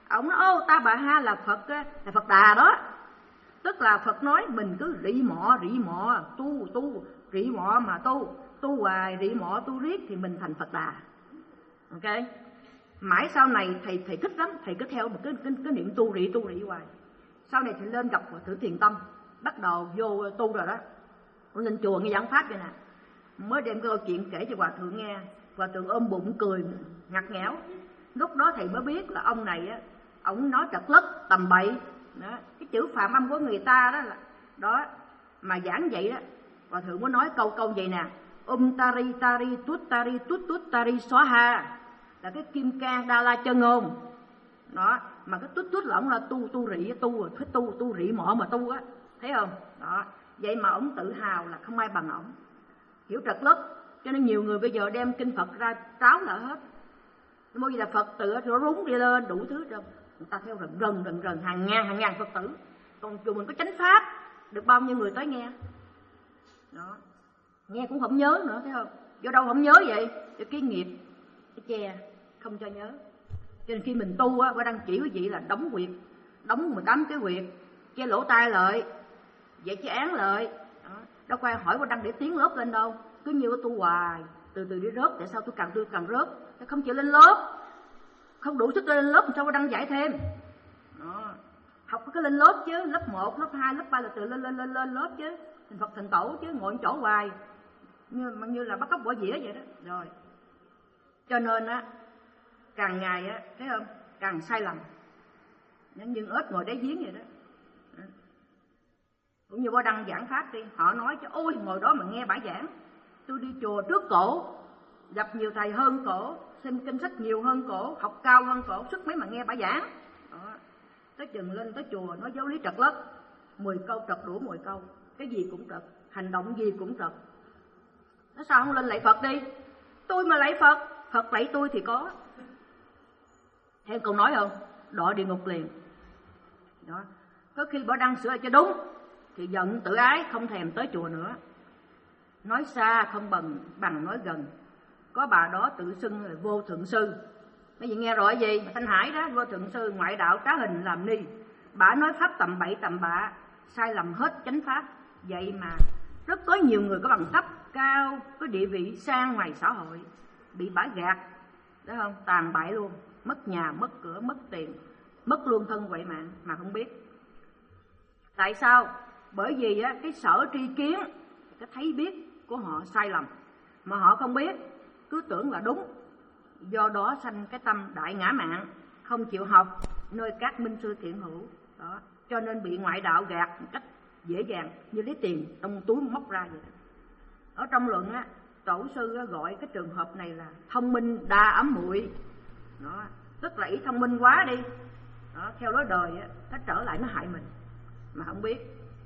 Ông nói ô Ta Bà Ha là Phật, là Phật Đà đó. Tức là Phật nói mình cứ rị mọ rị mọ tu tu rị mọ mà tu tu hoài rị mọ tu riết thì mình thành Phật Đà. Ok. Mãi sau này thầy thầy thích lắm, thầy cứ theo một cái cái, cái niệm tu rị tu rị hoài. Sau này thầy lên gặp Hòa Thượng Thiền Tâm, bắt đầu vô tu rồi đó. Ông lên chùa nghe giảng pháp vậy nè, mới đem cái câu chuyện kể cho Hòa Thượng nghe. Hòa Thượng ôm bụng cười ngặt nghẽo. Lúc đó thầy mới biết là ông này á, ông nói trật lất tầm bậy đó. Cái chữ phạm âm của người ta đó là đó mà giảng vậy đó. Hòa Thượng mới nói câu câu vậy nè: Um tari tari tut tari tut tut tari xóa ha, là cái kim cang đa la chân ngôn đó. Mà cái tút tút là ông là tu tu rị tu rồi, phải tu tu rị mọ mà tu á, thấy không đó. Vậy mà ông tự hào là không ai bằng ổng, hiểu trật lất. Cho nên nhiều người bây giờ đem kinh Phật ra tráo lại hết. Mỗi gì là Phật tử nó rúng đi lên đủ thứ rồi, người ta theo rần rần rần rần hàng ngàn hàng ngàn Phật tử. Còn chùa mình có chánh pháp, được bao nhiêu người tới nghe đó, nghe cũng không nhớ nữa, thấy không? Do đâu không nhớ vậy? Do cái nghiệp cái che không cho nhớ. Cho nên khi mình tu á, qua đăng chỉ quý vị là đóng quyệt, đóng mười tám cái quyệt, che lỗ tai lại, vậy che án lại đó. Đâu có ai hỏi qua đăng để tiến lớp lên đâu, cứ như tu hoài, từ từ đi rớt. Tại sao tôi càng tôi càng rớt? Tôi không chịu lên lớp, không đủ sức lên lớp, sao qua đăng dạy thêm đó. Học có lên lớp chứ, lớp một, lớp hai, lớp ba là từ lên lên lên lên lớp chứ, thành Phật thành Tổ chứ, ngồi chỗ hoài như như là bắt cóc bỏ dĩa vậy đó. Rồi cho nên á, càng ngày á, thấy không, càng sai lầm, nhưng ếch ngồi đáy giếng vậy đó. Cũng như Bo Đăng giảng pháp đi, họ nói cho ôi ngồi đó mà nghe bả giảng. Tôi đi chùa trước cổ, gặp nhiều thầy hơn cổ, xem kinh sách nhiều hơn cổ, học cao hơn cổ, sức mấy mà nghe bả giảng đó. Tới chừng lên tới chùa nói giáo lý trật lất, mười câu trật đủ mười câu, cái gì cũng trật, hành động gì cũng trật. Nó sao không lên lạy Phật đi? Tôi mà lạy Phật, Phật lạy tôi thì có. Theo câu nói không? Đọa địa ngục liền đó. Có khi Bo Đăng sửa cho đúng thì giận tự ái, không thèm tới chùa nữa. Nói xa không bằng bằng nói gần. Có bà đó tự xưng là Vô Thượng Sư. Mấy vị nghe rồi gì? Thanh Hải đó, Vô Thượng Sư ngoại đạo trá hình làm ni. Bà nói pháp tầm bậy tầm bạ, sai lầm hết chánh pháp. Vậy mà rất có nhiều người có bằng cấp cao, có địa vị sang ngoài xã hội, bị bả gạt, thấy không? Tàn bại luôn, mất nhà, mất cửa, mất tiền, mất luôn thân huệ mạng mà không biết. Tại sao? Bởi vì á, cái sở tri kiến, cái thấy biết của họ sai lầm, mà họ không biết, cứ tưởng là đúng. Do đó sanh cái tâm đại ngã mạn, không chịu học nơi các minh sư thiện hữu đó. Cho nên bị ngoại đạo gạt một cách dễ dàng, như lấy tiền trong túi móc ra vậy. Ở trong luận á, tổ sư á, gọi cái trường hợp này là thông minh đa ấm muội đó. Tức là ý thông minh quá đi đó, theo lối đời á, nó trở lại nó hại mình mà không biết.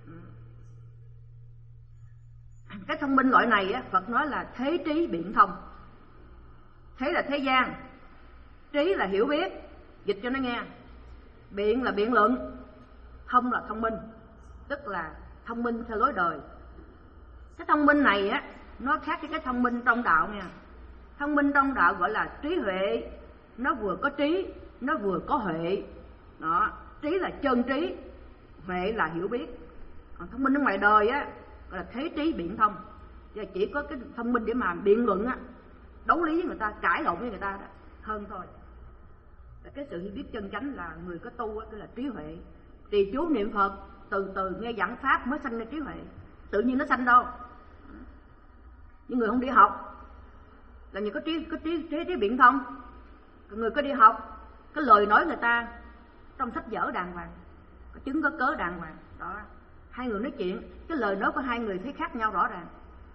Cái thông minh loại này á, Phật nói là thế trí biện thông. Thế là thế gian, trí là hiểu biết, dịch cho nó nghe. Biện là biện luận, thông là thông minh, tức là thông minh theo lối đời. Cái thông minh này á, nó khác với cái thông minh trong đạo nha. Thông minh trong đạo gọi là trí huệ, nó vừa có trí, nó vừa có huệ đó. Trí là chân trí, huệ là hiểu biết. Còn thông minh ở ngoài đời á, gọi là thế trí biện thông. Giờ chỉ có cái thông minh để mà biện luận á, đấu lý với người ta, cãi lộn với người ta đó, hơn thôi. Là cái sự hiểu biết chân chánh là người có tu á, tức là trí huệ. Trì chú niệm Phật, từ từ nghe giảng pháp mới sanh ra trí huệ. Tự nhiên nó sanh đâu. Những người không đi học là người có trí có trí trí, trí biện thông. Còn người có đi học, cái lời nói người ta trong sách vở đàng hoàng, có chứng có cớ đàng hoàng đó. Hai người nói chuyện, cái lời nói của hai người thấy khác nhau rõ ràng.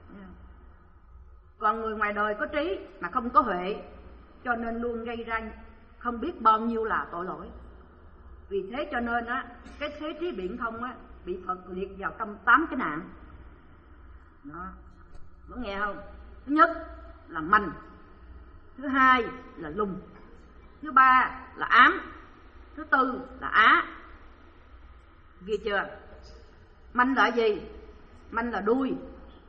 Còn người ngoài đời có trí mà không có huệ, cho nên luôn gây ra không biết bao nhiêu là tội lỗi. Vì thế cho nên á, cái thế trí biện thông á, bị Phật liệt vào trong tám cái nạn đó. Có nghe không? Thứ nhất là manh, thứ hai là lùng, thứ ba là ám, thứ tư là á. Ghi chưa? Manh là gì? Manh là đuôi,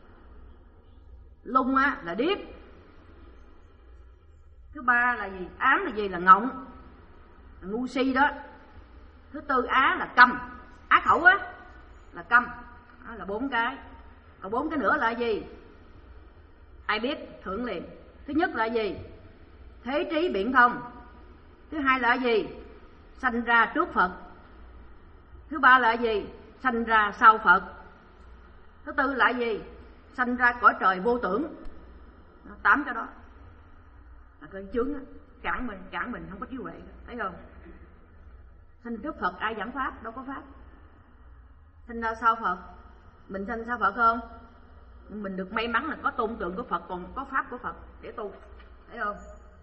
lung á là điếc, thứ ba là gì? Ám là gì? Là ngọng, ngu si đó. Thứ tư á là câm, á khẩu á là câm, đó là bốn cái. Còn bốn cái nữa là gì? Ai biết thưởng liền. Thứ nhất là gì? Thế trí biện thông. Thứ hai là gì? Sanh ra trước Phật. Thứ ba là gì? Sanh ra sau Phật. Thứ tư là gì? Sanh ra cõi trời vô tưởng. Tám cái đó là cái chướng đó. Cản mình, cản mình không có trí huệ, thấy không? Sanh trước Phật ai giảng pháp, đâu có pháp. Sanh ra sau Phật, mình sanh sau Phật không? Mình được may mắn là có tôn tượng của Phật, còn có pháp của Phật để tu, thấy không?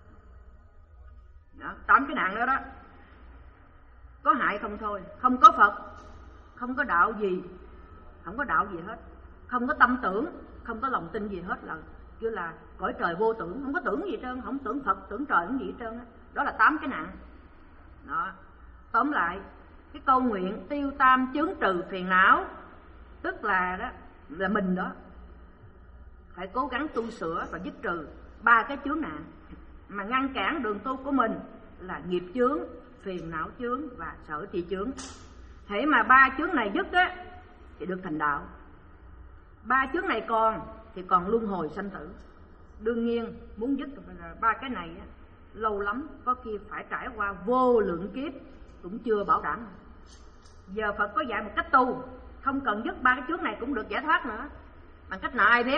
Đó, tám cái nạn đó đó. Có hại không thôi. Không có Phật, không có đạo gì, không có đạo gì hết, không có tâm tưởng, không có lòng tin gì hết, là kêu là cõi trời vô tưởng, không có tưởng gì hết trơn, không tưởng Phật, tưởng trời, không gì hết trơn. Đó là tám cái nạn. Đó. Tóm lại, cái câu nguyện tiêu tam chướng trừ phiền não, tức là đó là mình đó phải cố gắng tu sửa và dứt trừ ba cái chướng nạn mà ngăn cản đường tu của mình, là nghiệp chướng, phiền não chướng và sở tri chướng. Hễ mà ba chướng này dứt á thì được thành đạo. Ba chướng này còn thì còn luân hồi sanh tử. Đương nhiên muốn dứt ba cái này á, lâu lắm, có khi phải trải qua vô lượng kiếp cũng chưa bảo đảm. Giờ Phật có dạy một cách tu, không cần dứt ba cái chướng này cũng được giải thoát nữa. Bằng cách nào ai biết?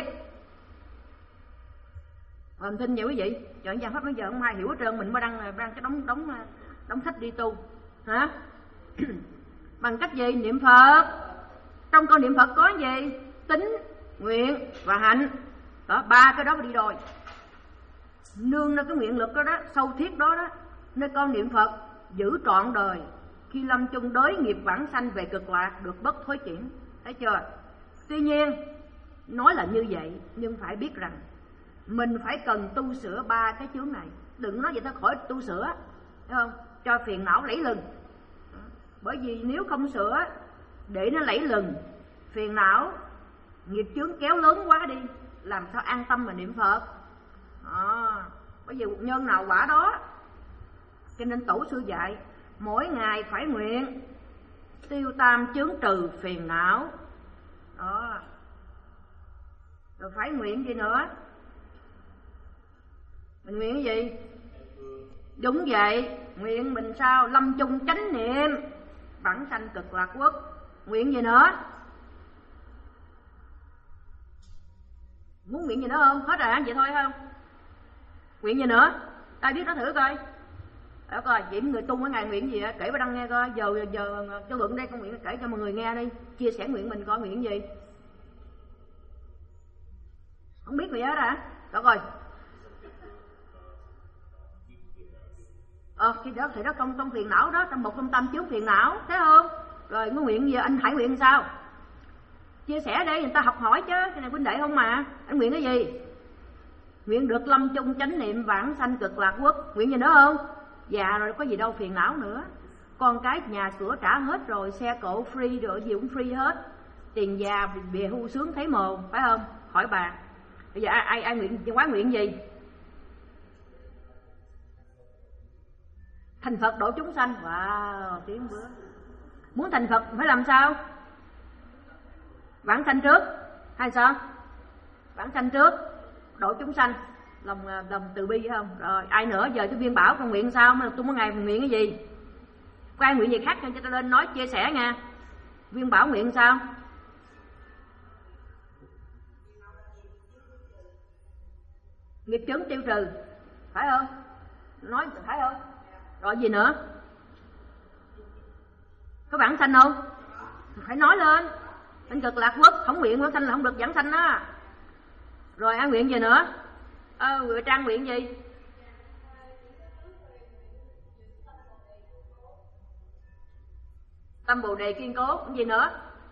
Mình tin nhiều quý vị, chọn giảng pháp bây giờ không ai hiểu hết trơn, mình mới đăng đăng cái đống đống đống sách đi tu, hả? Bằng cách gì? Niệm Phật. Trong câu niệm Phật có gì? Tín, nguyện và hạnh. Đó, ba cái đó đi đôi. Nương nơi cái nguyện lực đó đó, sâu thiết đó đó, nơi con niệm Phật giữ trọn đời, khi lâm chung đới nghiệp vãng sanh về cực lạc, được bất thối chuyển. Thấy chưa? Tuy nhiên nói là như vậy, nhưng phải biết rằng mình phải cần tu sửa ba cái chướng này. Đừng nói vậy thôi khỏi tu sửa, thấy không? Cho phiền não lẫy lừng. Bởi vì nếu không sửa để nó lẫy lừng, phiền não, nghiệp chướng kéo lớn quá đi, làm sao an tâm mà niệm Phật. À, bởi vì nhân nào quả đó. Cho nên tổ sư dạy mỗi ngày phải nguyện tiêu tam chướng trừ phiền não. Đó. Rồi phải nguyện gì nữa? Mình nguyện cái gì? Đúng vậy, nguyện mình sao? Lâm chung chánh niệm, vãng sanh cực lạc quốc. Nguyện gì nữa? Muốn nguyện gì nữa không? Hết rồi hả? Vậy thôi không? Nguyện gì nữa? Ai biết nó thử coi. Đó coi, vậy người tu mỗi ngày nguyện gì á? Kể vào đăng nghe coi. Giờ giờ cho Luận đây con nguyện kể cho mọi người nghe đi. Chia sẻ nguyện mình coi nguyện gì. Không biết gì hết hả? Đó coi. Ờ, khi đó thì đó trong trong phiền não đó, trong một trong tâm chướng phiền não, thấy không? Rồi nó nguyện gì? Anh Hải nguyện sao? Chia sẻ để người ta học hỏi chứ, cái này huynh đệ không mà. Anh nguyện cái gì? Nguyện được lâm chung chánh niệm vãng sanh cực lạc quốc. Nguyện gì nữa không? Già rồi có gì đâu phiền não nữa. Con cái nhà cửa trả hết rồi, xe cộ free rồi, gì cũng free hết. Tiền già bìa hưu sướng thấy mồ, phải không? Hỏi bà. Bây giờ ai ai, ai nguyện quá nguyện gì? Thành Phật độ chúng sanh. Wow, tiếng bữa. Muốn thành Phật phải làm sao? Vãng sanh trước hay sao? Vãng sanh trước, độ chúng sanh, lòng lòng từ bi phải không? Rồi ai nữa? Giờ tôi Viên Bảo con nguyện sao? Mà tôi mỗi ngày nguyện cái gì? Có ai nguyện gì khác cho tôi lên nói chia sẻ nha. Viên Bảo nguyện sao? Nghiệp chướng tiêu trừ, phải không? Nói phải không? Rồi gì nữa? Có vãng sanh không? Phải nói lên. Sanh cực lạc quốc, không nguyện vãng sanh là không được vãng sanh đó. Rồi ai nguyện gì nữa? Ờ, Nguyện Trang nguyện gì? Tâm Bồ Đề kiên cố, cái gì nữa?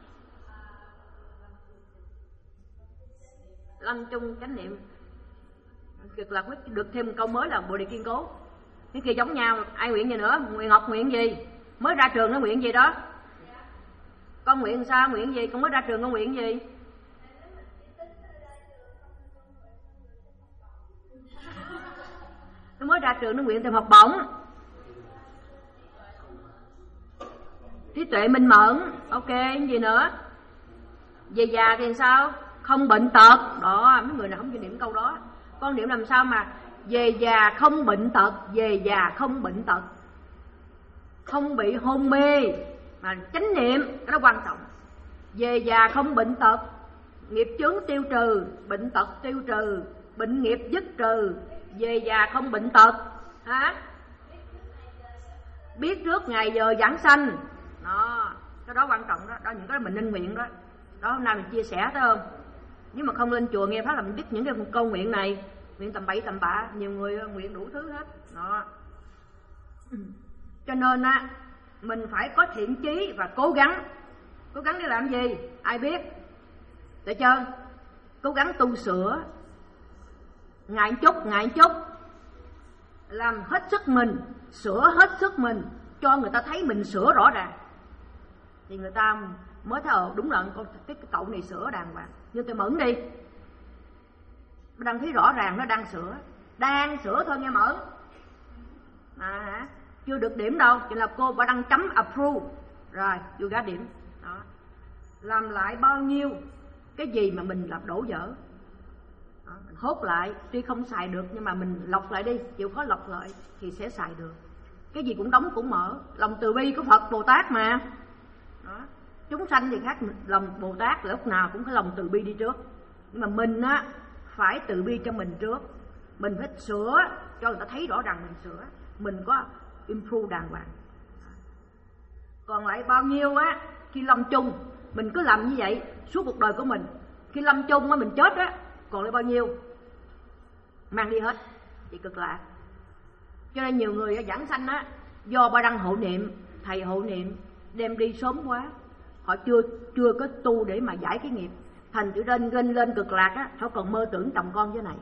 Lâm chung chánh niệm cực lạc quyết, được thêm một câu mới là Bồ Đề kiên cố. Cái kia giống nhau, ai nguyện gì nữa? Nguyện Ngọc nguyện gì? Mới ra trường nó nguyện gì đó? Con nguyện sao? Nguyện gì? Con mới ra trường con nguyện gì? Nó mới ra trường nó nguyện tìm học bổng. trí tuệ minh mẫn. Ok, gì nữa? Về già thì sao? Không bệnh tật. Đó, mấy người nào không chịu niệm câu đó. Con niệm làm sao mà về già không bệnh tật, về già không bệnh tật, không bị hôn mê, mà chánh niệm, cái đó quan trọng. Về già không bệnh tật, nghiệp chướng tiêu trừ, bệnh tật tiêu trừ, bệnh nghiệp dứt trừ, về già không bệnh tật. Hả? Biết trước ngày giờ giảng sanh. Đó, cái đó quan trọng đó. Đó những cái mình nên nguyện đó. Đó hôm nay mình chia sẻ thấy không? Nhưng mà không lên chùa nghe pháp là mình biết những cái câu nguyện này, nguyện tầm bậy tầm bạ, nhiều người nguyện đủ thứ hết. Đó. Cho nên á, mình phải có thiện chí và cố gắng. Cố gắng để làm gì? Ai biết? Được chưa? Cố gắng tu sửa, ngại chút, ngại chút, làm hết sức mình, sửa hết sức mình, cho người ta thấy mình sửa rõ ràng, thì người ta mới thấy ờ đúng là con cái, cái cậu này sửa đàng hoàng. Như tôi Mẫn đi, đang thấy rõ ràng nó đang sửa, đang sửa thôi nghe Mẫn. À hả? Chưa được điểm đâu, chỉ là cô bà đang chấm approve rồi, chưa ra điểm. Đó. Làm lại bao nhiêu cái gì mà mình làm đổ dở. Đó. Mình hốt lại, tuy không xài được nhưng mà mình lọc lại đi, chịu khó lọc lại thì sẽ xài được. Cái gì cũng đóng cũng mở, lòng từ bi của Phật Bồ Tát mà. Đó. Chúng sanh thì khác, lòng Bồ Tát là lúc nào cũng phải lòng từ bi đi trước. Nhưng mà mình á phải từ bi cho mình trước. Mình phải sửa cho người ta thấy rõ ràng mình sửa, mình có improve đàng hoàng. Còn lại bao nhiêu á, khi lâm chung mình cứ làm như vậy suốt cuộc đời của mình. Khi lâm chung á mình chết á, còn lại bao nhiêu mang đi hết, thì cực lạ. Cho nên nhiều người ở giảng sanh á, do ba đăng hộ niệm, thầy hộ niệm đem đi sớm quá, họ chưa chưa có tu để mà giải cái nghiệp, thành chữ lên lên lên cực lạc á, họ còn mơ tưởng chồng con với này.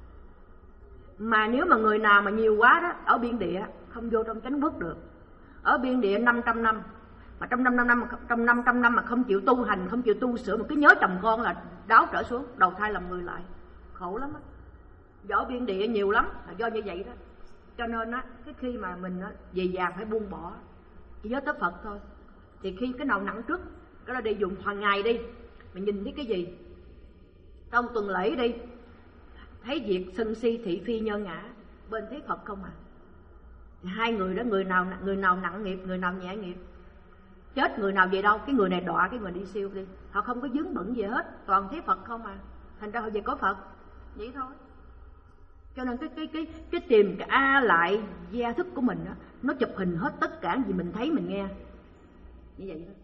Mà nếu mà người nào mà nhiều quá đó, ở biên địa không vô trong chánh quốc được. Ở biên địa năm trăm năm, mà trong năm trăm năm trong năm trăm năm mà không chịu tu hành, không chịu tu sửa, mà cứ nhớ chồng con là đáo trở xuống, đầu thai làm người lại, khổ lắm á. Ở biên địa nhiều lắm là do như vậy đó. Cho nên á, cái khi mà mình á, về già phải buông bỏ, chỉ nhớ tới Phật thôi. Thì khi cái nào nặng trước, cái đó đi dùng hàng ngày đi, mình nhìn thấy cái gì trong tuần lễ đi, thấy việc sân si thị phi nhân ngã, bên thấy Phật không à. Hai người đó, người nào người nào nặng nghiệp, người nào nhẹ nghiệp, chết người nào về đâu, cái người này đọa, cái người đi siêu đi, họ không có vướng bận gì hết, toàn thấy Phật không à. Thành ra họ về có Phật vậy thôi. Cho nên cái cái cái cái tìm cái a lại gia thức của mình đó, nó chụp hình hết tất cả gì mình thấy mình nghe như vậy đó.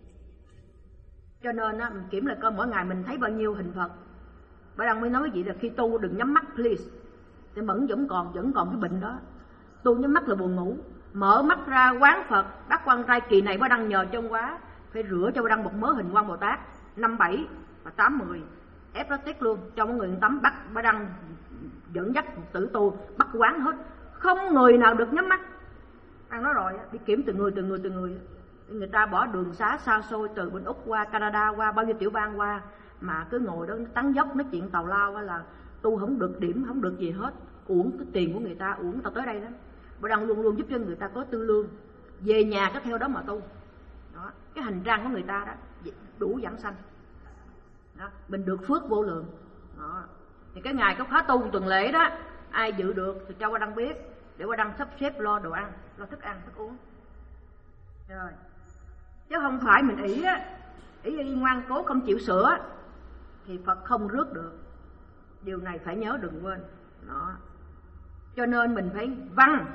Cho nên á, mình kiểm lại coi mỗi ngày mình thấy bao nhiêu hình Phật. Bà Đăng mới nói vậy là khi tu đừng nhắm mắt please. Thì Mẫn vẫn còn vẫn còn cái bệnh đó. Tu nhắm mắt là buồn ngủ. Mở mắt ra quán Phật, đắc quan trai kỳ này bà Đăng nhờ trong quá, phải rửa cho bà Đăng một mớ hình Quan Bồ Tát năm bảy và tám mười, ép nó tiết luôn cho mọi người tắm. Bắt bà Đăng dẫn dắt tử tu bắt quán hết, không người nào được nhắm mắt. Đăng nói rồi đi kiểm từng người từng người từng người. Người ta bỏ đường xá xa xôi từ bên Úc qua Canada, qua bao nhiêu tiểu bang qua, mà cứ ngồi đó tán dốc nói chuyện tào lao là tu không được điểm, không được gì hết, uổng cái tiền của người ta, uổng tao tới đây đó. Bà Đăng luôn luôn giúp cho người ta có tư lương, về nhà có theo đó mà tu. Đó, cái hành trang của người ta đó đủ giảng sanh. Đó, mình được phước vô lượng. Đó. Thì cái ngày có khóa tu tuần lễ đó, ai dự được thì cho Bà Đăng biết, để Bà Đăng sắp xếp lo đồ ăn, lo thức ăn, thức uống. Rồi. Chứ không phải mình ỷ á, ỷ y ngoan cố không chịu sửa thì Phật không rước được. Điều này phải nhớ đừng quên. Đó. Cho nên mình phải văn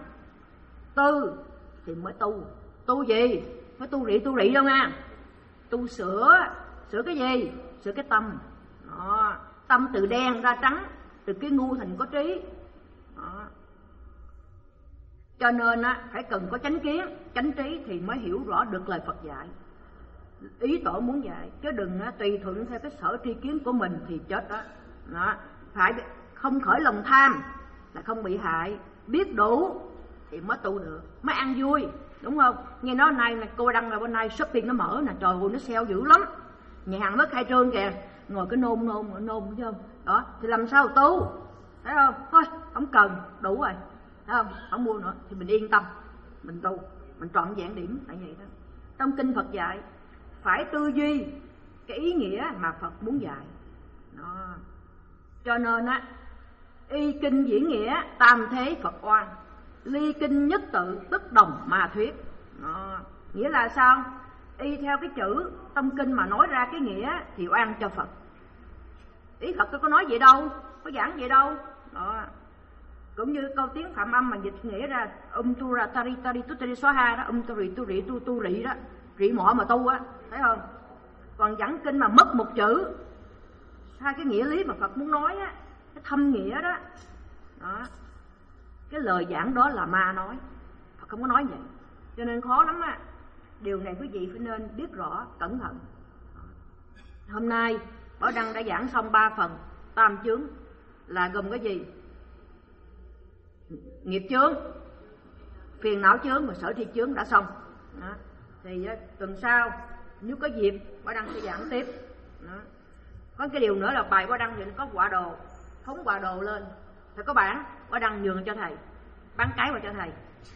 tư thì mới tu. Tu gì? Phải tu rị tu rị đâu nha. Tu sửa, sửa cái gì? Sửa cái tâm. Đó. Tâm từ đen ra trắng, từ cái ngu thành có trí. Đó. Cho nên á, phải cần có chánh kiến, chánh trí thì mới hiểu rõ được lời Phật dạy, ý tổ muốn dạy. Chứ đừng á, tùy thuận theo cái sở tri kiến của mình thì chết đó. Đó. Phải không khởi lòng tham là không bị hại, biết đủ thì mới tu được, mới ăn vui, đúng không? Nghe nói nay này, cô Đăng là bên nay shopping nó mở nè, trời ơi nó sale dữ lắm, nhà hàng mới khai trương kìa, ngồi cái nôn nôn nôn chứ không? Đó thì làm sao tu, thấy không? Thôi không cần, đủ rồi, thấy không? Không mua nữa thì mình yên tâm, mình tu, mình trọn vẹn điểm tại vậy đó. trong kinh Phật dạy phải tư duy cái ý nghĩa mà Phật muốn dạy. Đó. Cho nên á, y kinh diễn nghĩa tam thế Phật oan, ly kinh nhất tự tức đồng mà thuyết. Đó. Nghĩa là sao? Y theo cái chữ trong kinh mà nói ra cái nghĩa thì oan cho Phật. Ý Phật có nói vậy đâu, có giảng vậy đâu. Đó. Cũng như câu tiếng Phạm Âm mà dịch nghĩa ra um tu ra tari tari tu tari xóa ha đó, um tu rị tu rị tu tu rị đó, rị mọ mà tu á, thấy không? Còn giảng kinh mà mất một chữ, hai cái nghĩa lý mà Phật muốn nói á, cái thâm nghĩa đó, đó, cái lời giảng đó là ma nói, Phật không có nói vậy, cho nên khó lắm á. Điều này quý vị phải nên biết rõ, cẩn thận. Hôm nay Bảo Đăng đã giảng xong ba phần tam chướng, là gồm cái gì? Nghiệp chướng, phiền não chướng và sở thi chướng đã xong. Đó. Thì tuần sau nếu có dịp Bảo Đăng sẽ giảng tiếp. Đó. Có cái điều nữa là bài Bảo Đăng thì nó có quả đồ, phóng quả đồ lên, phải có bản, Bảo Đăng nhường cho thầy, bán cái vào cho thầy.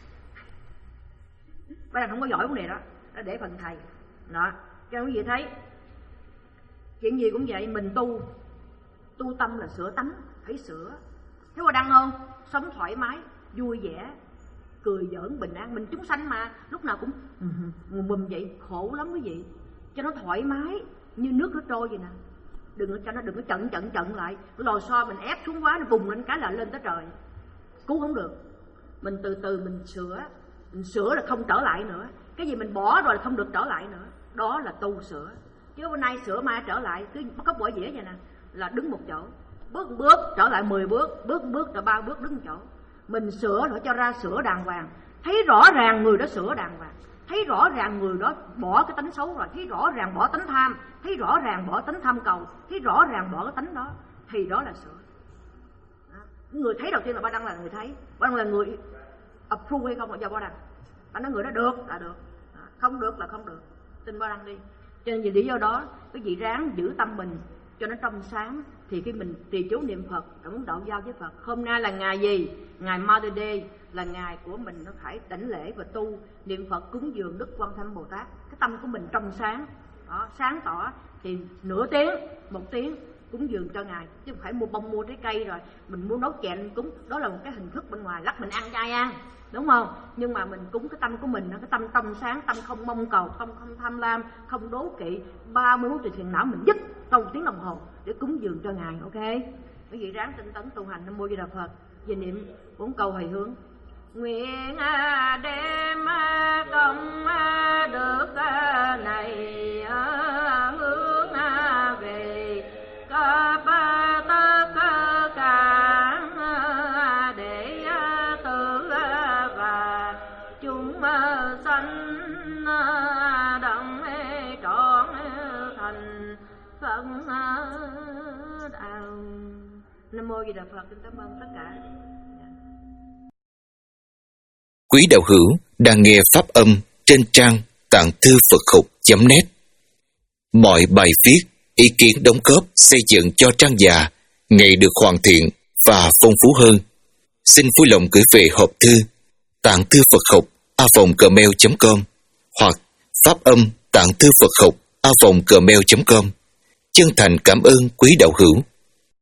Bảo Đăng không có giỏi vấn đề đó, đó để phần thầy. Đó. Cho quý vị thấy chuyện gì cũng vậy, mình tu tu tâm là sửa tánh, phải sửa. Thấy Bảo Đăng không? Sống thoải mái, vui vẻ, cười giỡn, bình an. Mình chúng sanh mà, lúc nào cũng mùm mùm vậy, khổ lắm quý vị. Cho nó thoải mái, như nước nó trôi vậy nè. Đừng cho nó đừng có chận chận chận lại. Cái lò xo mình ép xuống quá, nó bùng lên cái là lên tới trời. Cứu không được. Mình từ từ mình sửa, mình sửa là không trở lại nữa. Cái gì mình bỏ rồi là không được trở lại nữa. Đó là tu sửa. Chứ bữa nay sửa mai trở lại, cứ cốc bỏ dĩa vậy nè, là đứng một chỗ. Bước một bước trở lại mười bước, bước một bước trở ba bước đứng một chỗ. Mình sửa rồi cho ra sửa đàng hoàng, thấy rõ ràng người đó sửa đàng hoàng, thấy rõ ràng người đó bỏ cái tánh xấu rồi, thấy rõ ràng bỏ tánh tham, thấy rõ ràng bỏ tánh tham cầu, thấy rõ ràng bỏ cái tánh đó, thì đó là sửa. Đó. Người thấy đầu tiên là Bảo Đăng là người thấy, Bảo Đăng là người approve hay không là do Bảo Đăng. Bảo nói người đó được là được, không được là không được, tin Bảo Đăng đi. Cho nên vì lý do đó, quý vị ráng giữ tâm mình cho nó trong sáng, thì khi mình trì chú niệm Phật, cảm muốn đạo giao với Phật. Hôm nay là ngày gì? Ngày Mother Day, là ngày của mình nó phải đảnh lễ và tu niệm Phật cúng dường Đức Quan Thế Âm Bồ Tát. Cái tâm của mình trong sáng, đó, sáng tỏ thì nửa tiếng, một tiếng cúng dường cho ngài, chứ không phải mua bông mua trái cây rồi mình muốn nấu chè cúng. Đó là một cái hình thức bên ngoài, lắc mình ăn cho ai ăn, đúng không? Nhưng mà mình cúng cái tâm của mình, cái tâm trong sáng, tâm không mong cầu, tâm không tham lam, không đố kỵ. ba mươi phút thì thiền não mình dứt sau một tiếng đồng hồ để cúng dường cho ngài. Ok, quý vị ráng tinh tấn tu hành. Nam mô Di Đà Phật. Về niệm bốn câu hồi hướng. Nguyện đem công đức này hướng về khắp tất cả để tự và chúng sanh đồng trọn thành Phật đạo. Nam mô Di Đà Phật. Kính cảm ơn tất cả. Quý đạo hữu đang nghe pháp âm trên trang tạng thư Phật học chấm net. Mọi bài viết, ý kiến đóng góp xây dựng cho trang già ngày được hoàn thiện và phong phú hơn. Xin vui lòng gửi về hộp thư tạng thư Phật học a vòng gmail chấm com hoặc pháp âm tạng thư Phật học a vòng gmail chấm com. Chân thành cảm ơn quý đạo hữu.